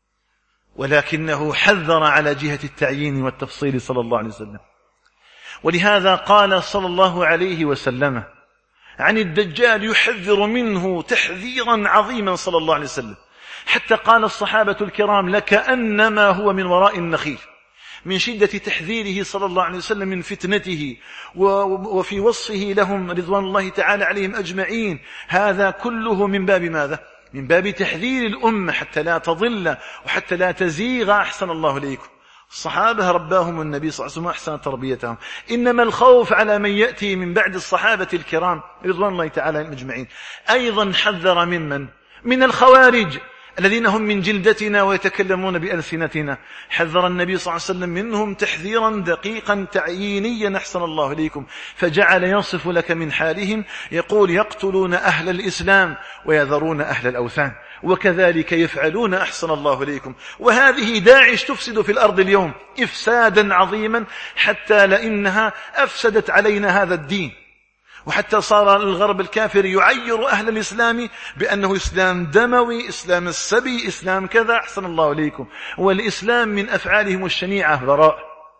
ولكنه حذر على جهة التعيين والتفصيل صلى الله عليه وسلم. ولهذا قال صلى الله عليه وسلم عن الدجال يحذر منه تحذيرا عظيما صلى الله عليه وسلم، حتى قال الصحابة الكرام لكأنما هو من وراء النخيل، من شدة تحذيره صلى الله عليه وسلم من فتنته وفي وصفه لهم رضوان الله تعالى عليهم أجمعين. هذا كله من باب ماذا؟ من باب تحذير الأمة حتى لا تضل وحتى لا تزيغ. أحسن الله إليكم. الصحابة رباهم النبي صلى الله عليه وسلم أحسن تربيتهم، إنما الخوف على من يأتي من بعد الصحابة الكرام رضوان الله تعالى عليهم أجمعين. أيضا حذر ممن؟ من الخوارج الذين هم من جلدتنا ويتكلمون بألسنتنا. حذر النبي صلى الله عليه وسلم منهم تحذيرا دقيقا تعيينيا أحسن الله إليكم، فجعل يصف لك من حالهم يقول يقتلون أهل الإسلام ويذرون أهل الأوثان، وكذلك يفعلون أحسن الله إليكم. وهذه داعش تفسد في الأرض اليوم إفسادا عظيما، حتى لأنها أفسدت علينا هذا الدين، وحتى صار الغرب الكافر يعير أهل الإسلام بأنه إسلام دموي، إسلام السبي، إسلام كذا. أحسن الله إليكم. والإسلام من أفعالهم الشنيعة براء.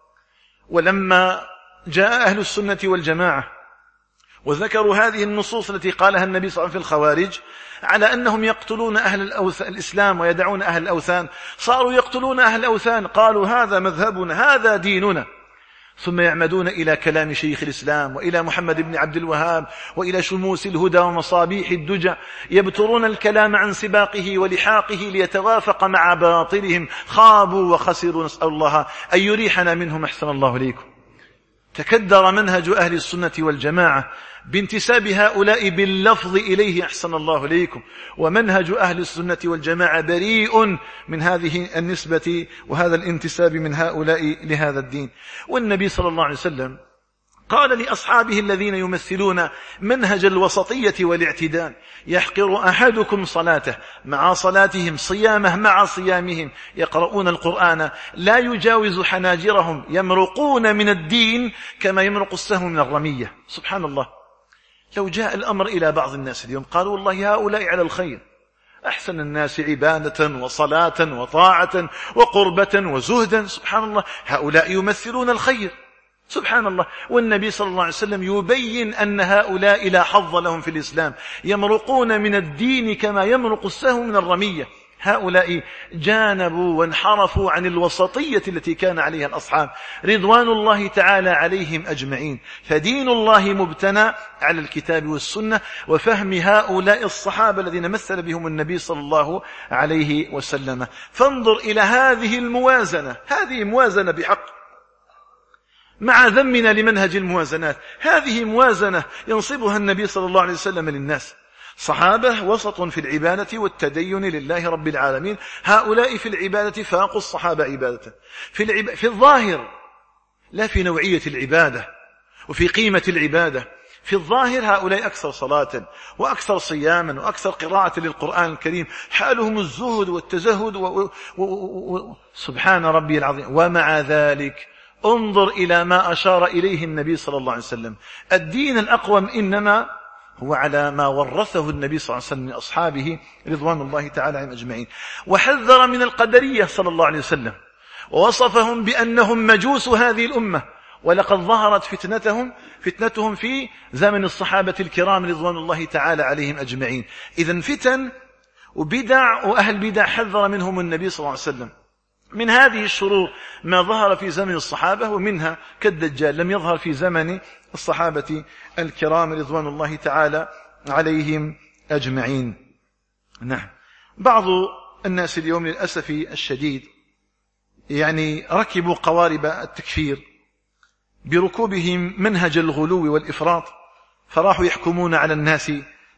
ولما جاء أهل السنة والجماعة وذكروا هذه النصوص التي قالها النبي صلى الله عليه وسلم في الخوارج على أنهم يقتلون أهل الإسلام ويدعون أهل الأوثان، صاروا يقتلون أهل الأوثان، قالوا هذا مذهبنا هذا ديننا، ثم يعمدون إلى كلام شيخ الإسلام وإلى محمد بن عبد الوهاب وإلى شموس الهدى ومصابيح الدجى، يبترون الكلام عن سباقه ولحاقه ليتوافق مع باطلهم. خابوا وخسروا، نسأل الله أن يريحنا منهم. أحسن الله إليكم. تكدر منهج أهل السنة والجماعة بانتساب هؤلاء باللفظ إليه. أحسن الله إليكم. ومنهج أهل السنة والجماعة بريء من هذه النسبة وهذا الانتساب من هؤلاء لهذا الدين. والنبي صلى الله عليه وسلم قال لأصحابه الذين يمثلون منهج الوسطية والاعتدال يحقر أحدكم صلاته مع صلاتهم، صيامه مع صيامهم، يقرؤون القرآن لا يجاوز حناجرهم، يمرقون من الدين كما يمرق السهم من الرمية. سبحان الله. لو جاء الأمر إلى بعض الناس اليوم قالوا والله هؤلاء على الخير، أحسن الناس عبادة وصلاة وطاعة وقربة وزهدا، سبحان الله، هؤلاء يمثلون الخير، سبحان الله. والنبي صلى الله عليه وسلم يبين أن هؤلاء لا حظ لهم في الإسلام، يمرقون من الدين كما يمرق السهم من الرمية. هؤلاء جانبوا وانحرفوا عن الوسطية التي كان عليها الأصحاب رضوان الله تعالى عليهم أجمعين. فدين الله مبتنى على الكتاب والسنة وفهم هؤلاء الصحابة الذين مثل بهم النبي صلى الله عليه وسلم. فانظر إلى هذه الموازنة، هذه موازنة بحق، مع ذمنا لمنهج الموازنات، هذه موازنة ينصبها النبي صلى الله عليه وسلم للناس. صحابة وسط في العبادة والتدين لله رب العالمين، هؤلاء في العبادة فاقوا الصحابة عبادة، في, العب... في الظاهر لا في نوعية العبادة وفي قيمة العبادة. في الظاهر هؤلاء أكثر صلاة وأكثر صياما وأكثر قراءة للقرآن الكريم، حالهم الزهد والتزهد و... و... و... و... سبحان ربي العظيم. ومع ذلك انظر إلى ما أشار إليه النبي صلى الله عليه وسلم، الدين الأقوم إنما هو على ما ورثه النبي صلى الله عليه وسلم من أصحابه رضوان الله تعالى عليهم أجمعين. وحذر من القدرية صلى الله عليه وسلم، ووصفهم بأنهم مجوس هذه الأمة، ولقد ظهرت فتنتهم فتنتهم في زمن الصحابة الكرام رضوان الله تعالى عليهم أجمعين. إذن فتن وبدع وأهل بدع حذر منهم النبي صلى الله عليه وسلم. من هذه الشرور ما ظهر في زمن الصحابة، ومنها كالدجال لم يظهر في زمن الصحابة الكرام رضوان الله تعالى عليهم أجمعين. نعم، بعض الناس اليوم للأسف الشديد يعني ركبوا قوارب التكفير بركوبهم منهج الغلو والإفراط، فراحوا يحكمون على الناس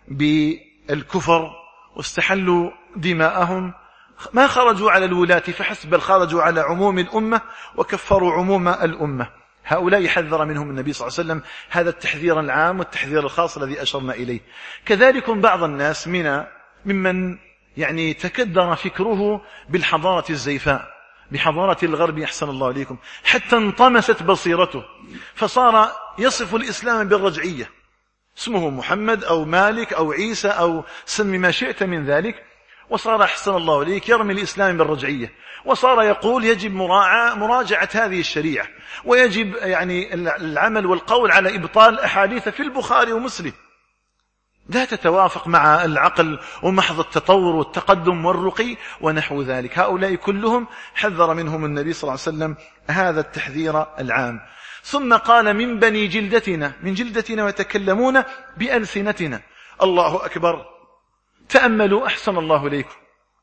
بالكفر واستحلوا دماءهم. ما خرجوا على الولاة فحسب، بل خرجوا على عموم الأمة وكفروا عموم الأمة. هؤلاء يحذر منهم النبي صلى الله عليه وسلم هذا التحذير العام والتحذير الخاص الذي أشرنا إليه. كذلك بعض الناس من ممن يعني تكدر فكره بالحضارة الزيفاء، بحضارة الغرب أحسن الله عليكم، حتى انطمست بصيرته، فصار يصف الإسلام بالرجعية، اسمه محمد أو مالك أو عيسى أو سم ما شئت من ذلك، وصار أحسن الله عليك يرمي الإسلام بالرجعية، وصار يقول يجب مراجعة هذه الشريعة، ويجب يعني العمل والقول على إبطال أحاديث في البخاري ومسلم لا تتوافق مع العقل ومحض التطور والتقدم والرقي ونحو ذلك. هؤلاء كلهم حذر منهم النبي صلى الله عليه وسلم هذا التحذير العام. ثم قال من بني جلدتنا، من جلدتنا ويتكلمون بألسنتنا. الله أكبر. تأملوا أحسن الله إليكم،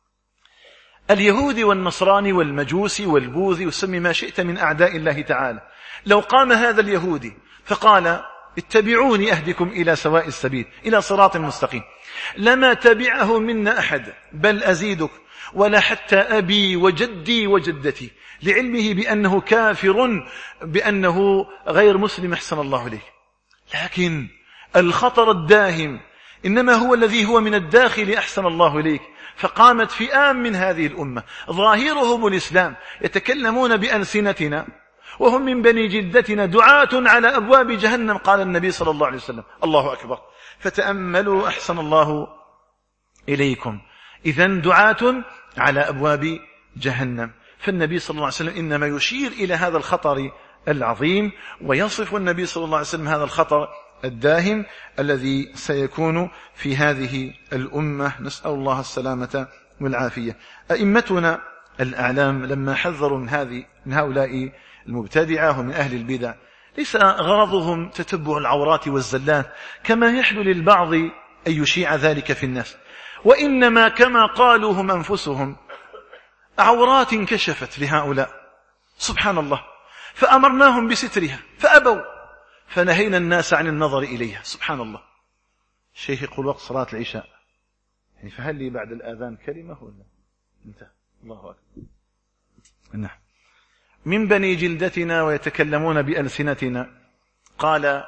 اليهود والنصراني والمجوسي والبوذي وسمي ما شئت من أعداء الله تعالى، لو قام هذا اليهودي فقال اتبعوني أهدكم إلى سواء السبيل، إلى صراط مستقيم، لما تبعه منا أحد، بل أزيدك ولا حتى أبي وجدي وجدتي، لعلمه بأنه كافر بأنه غير مسلم أحسن الله إليك. لكن الخطر الداهم إنما هو الذي هو من الداخل أحسن الله إليك. فقامت فئام من هذه الأمة ظاهرهم الإسلام يتكلمون بألسنتنا وهم من بني جلدتنا دعاة على أبواب جهنم، قال النبي صلى الله عليه وسلم. الله أكبر. فتأملوا أحسن الله إليكم، إذن دعاة على أبواب جهنم. فالنبي صلى الله عليه وسلم إنما يشير إلى هذا الخطر العظيم، ويصف النبي صلى الله عليه وسلم هذا الخطر الداهم الذي سيكون في هذه الأمة، نسأل الله السلامة والعافية. أئمتنا الأعلام لما حذروا من هذه من هؤلاء المبتدعة ومن أهل البدع ليس غرضهم تتبع العورات والزلات كما يحلو للبعض أن يشيع ذلك في الناس، وإنما كما قالوا هم أنفسهم عورات انكشفت لهؤلاء سبحان الله، فأمرناهم بسترها فأبوا، فنهينا الناس عن النظر إليها. سبحان الله. الشيخ يقول وقت صلاة العشاء، يعني فهل لي بعد الآذان كلمة ولا انتهى؟ الله أكبر. نعم. من بني جلدتنا ويتكلمون بألسنتنا، قال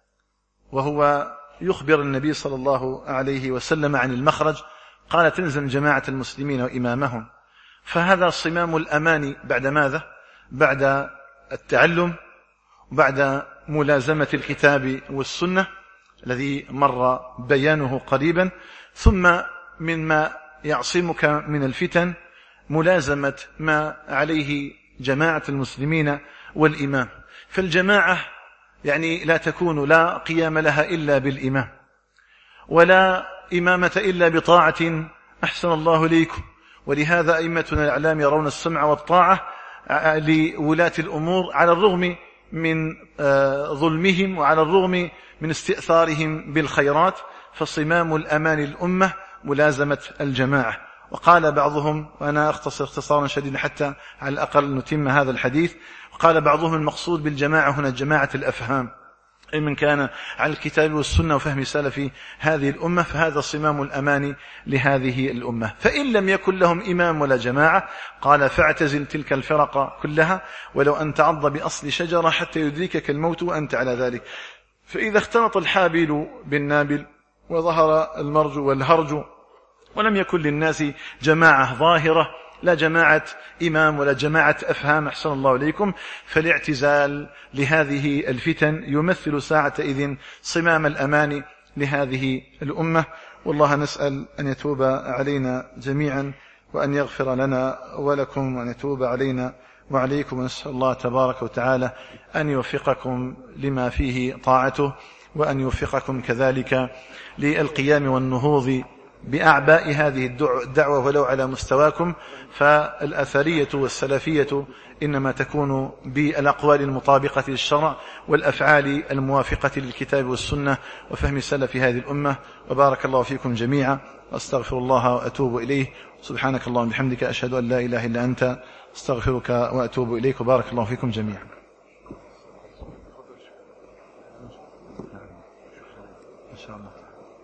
وهو يخبر النبي صلى الله عليه وسلم عن المخرج، قال تلزم جماعة المسلمين وإمامهم، فهذا صمام الأمان بعد ماذا؟ بعد التعلم وبعد ملازمة الكتاب والسنة الذي مر بيانه قريبا. ثم مما يعصمك من الفتن ملازمة ما عليه جماعة المسلمين والإمام. فالجماعة يعني لا تكون لا قيام لها إلا بالإمام، ولا إمامة إلا بطاعة أحسن الله ليكم. ولهذا أئمتنا الأعلام يرون السمع والطاعة لولاة الأمور على الرغم من ظلمهم وعلى الرغم من استئثارهم بالخيرات، فصمام الأمان للأمة ملازمة الجماعة. وقال بعضهم، وأنا أختصر اختصارا شديدا حتى على الأقل نتم هذا الحديث، وقال بعضهم المقصود بالجماعة هنا جماعة الأفهام، أي من كان على الكتاب والسنة وفهم سلف هذه الأمة، فهذا صمام الأمان لهذه الأمة. فإن لم يكن لهم إمام ولا جماعة قال فاعتزل تلك الفرق كلها ولو أن تعض بأصل شجرة حتى يدركك الموت وأنت على ذلك. فإذا اختلط الحابل بالنابل وظهر المرج والهرج ولم يكن للناس جماعة ظاهرة، لا جماعة إمام ولا جماعة أفهام أحسن الله إليكم، فالاعتزال لهذه الفتن يمثل ساعة إذن صمام الأمان لهذه الأمة. والله نسأل أن يتوب علينا جميعا وأن يغفر لنا ولكم وأن يتوب علينا وعليكم، ونسأل الله تبارك وتعالى أن يوفقكم لما فيه طاعته، وأن يوفقكم كذلك للقيام والنهوض بأعباء هذه الدعوة ولو على مستواكم. فالأثرية والسلفية إنما تكون بالأقوال المطابقة للشرع والأفعال الموافقة للكتاب والسنة وفهم سلف هذه الأمة. وبارك الله فيكم جميعا، أستغفر الله وأتوب إليه. سبحانك اللهم وبحمدك، أشهد أن لا إله إلا أنت، أستغفرك وأتوب إليك. وبارك الله فيكم جميعا. إن شاء الله.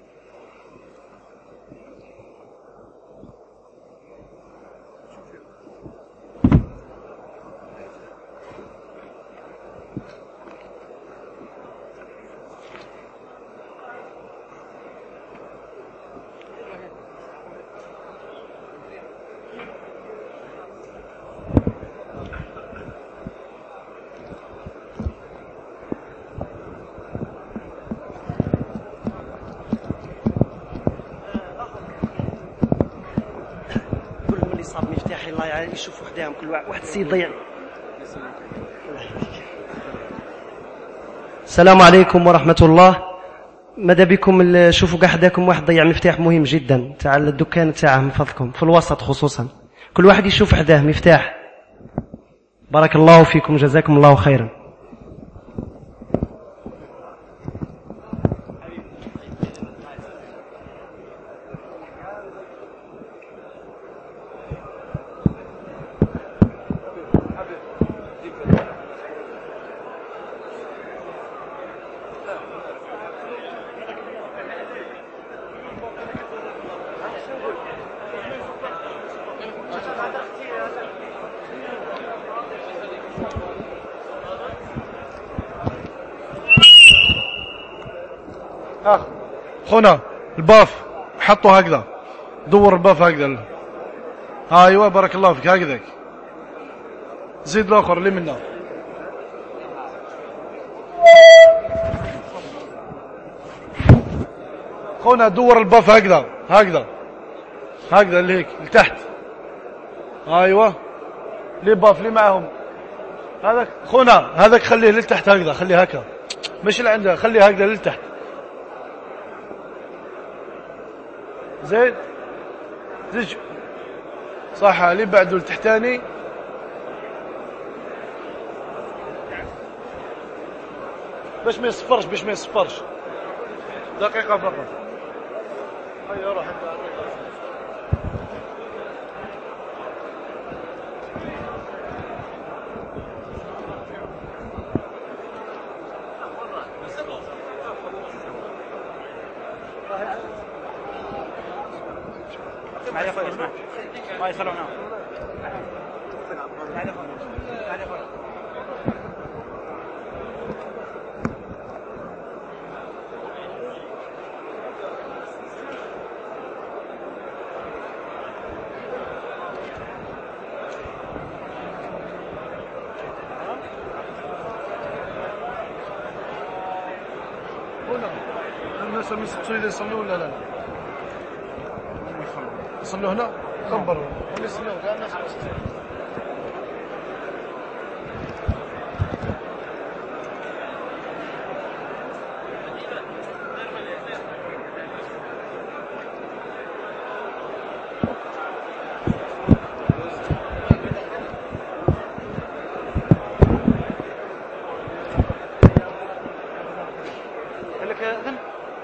الله يعني يشوف وحدهم كل واحد السيد ضيع. السلام عليكم ورحمة الله. ماذا بكم شوفوا كاع حداكم واحد ضيع مفتاح مهم جدا تاع الدكان تاعه من فضلكم في الوسط خصوصا، كل واحد يشوف حداه مفتاح. بارك الله فيكم، جزاكم الله خيرا. اخ خونا الباف حطه هكذا، دور الباف هكذا. ايوه بارك الله فيك، هكذاك. زيد الاخر اللي منه. خونا دور الباف هكذا هكذا هكذا اللي هيك لتحت. ايوه لي باف اللي معهم هذاك خونا، هذاك خليه لتحت هكذا، خليه هكا مش اللي عنده، خليه هكذا لتحت. زين زيد صح، اللي بعده التحتاني. باش ما يصفرش باش ما يصفرش دقيقة فقط. هيا روح انت. معي اخوي اسمع ما يصلونه تعال اخوي تعال اخوي. هنا الناس من يسقسوا إذا يصلوا ولا لا؟ يصلوا هنا؟ كبروا. اللي يصلوا كاع الناس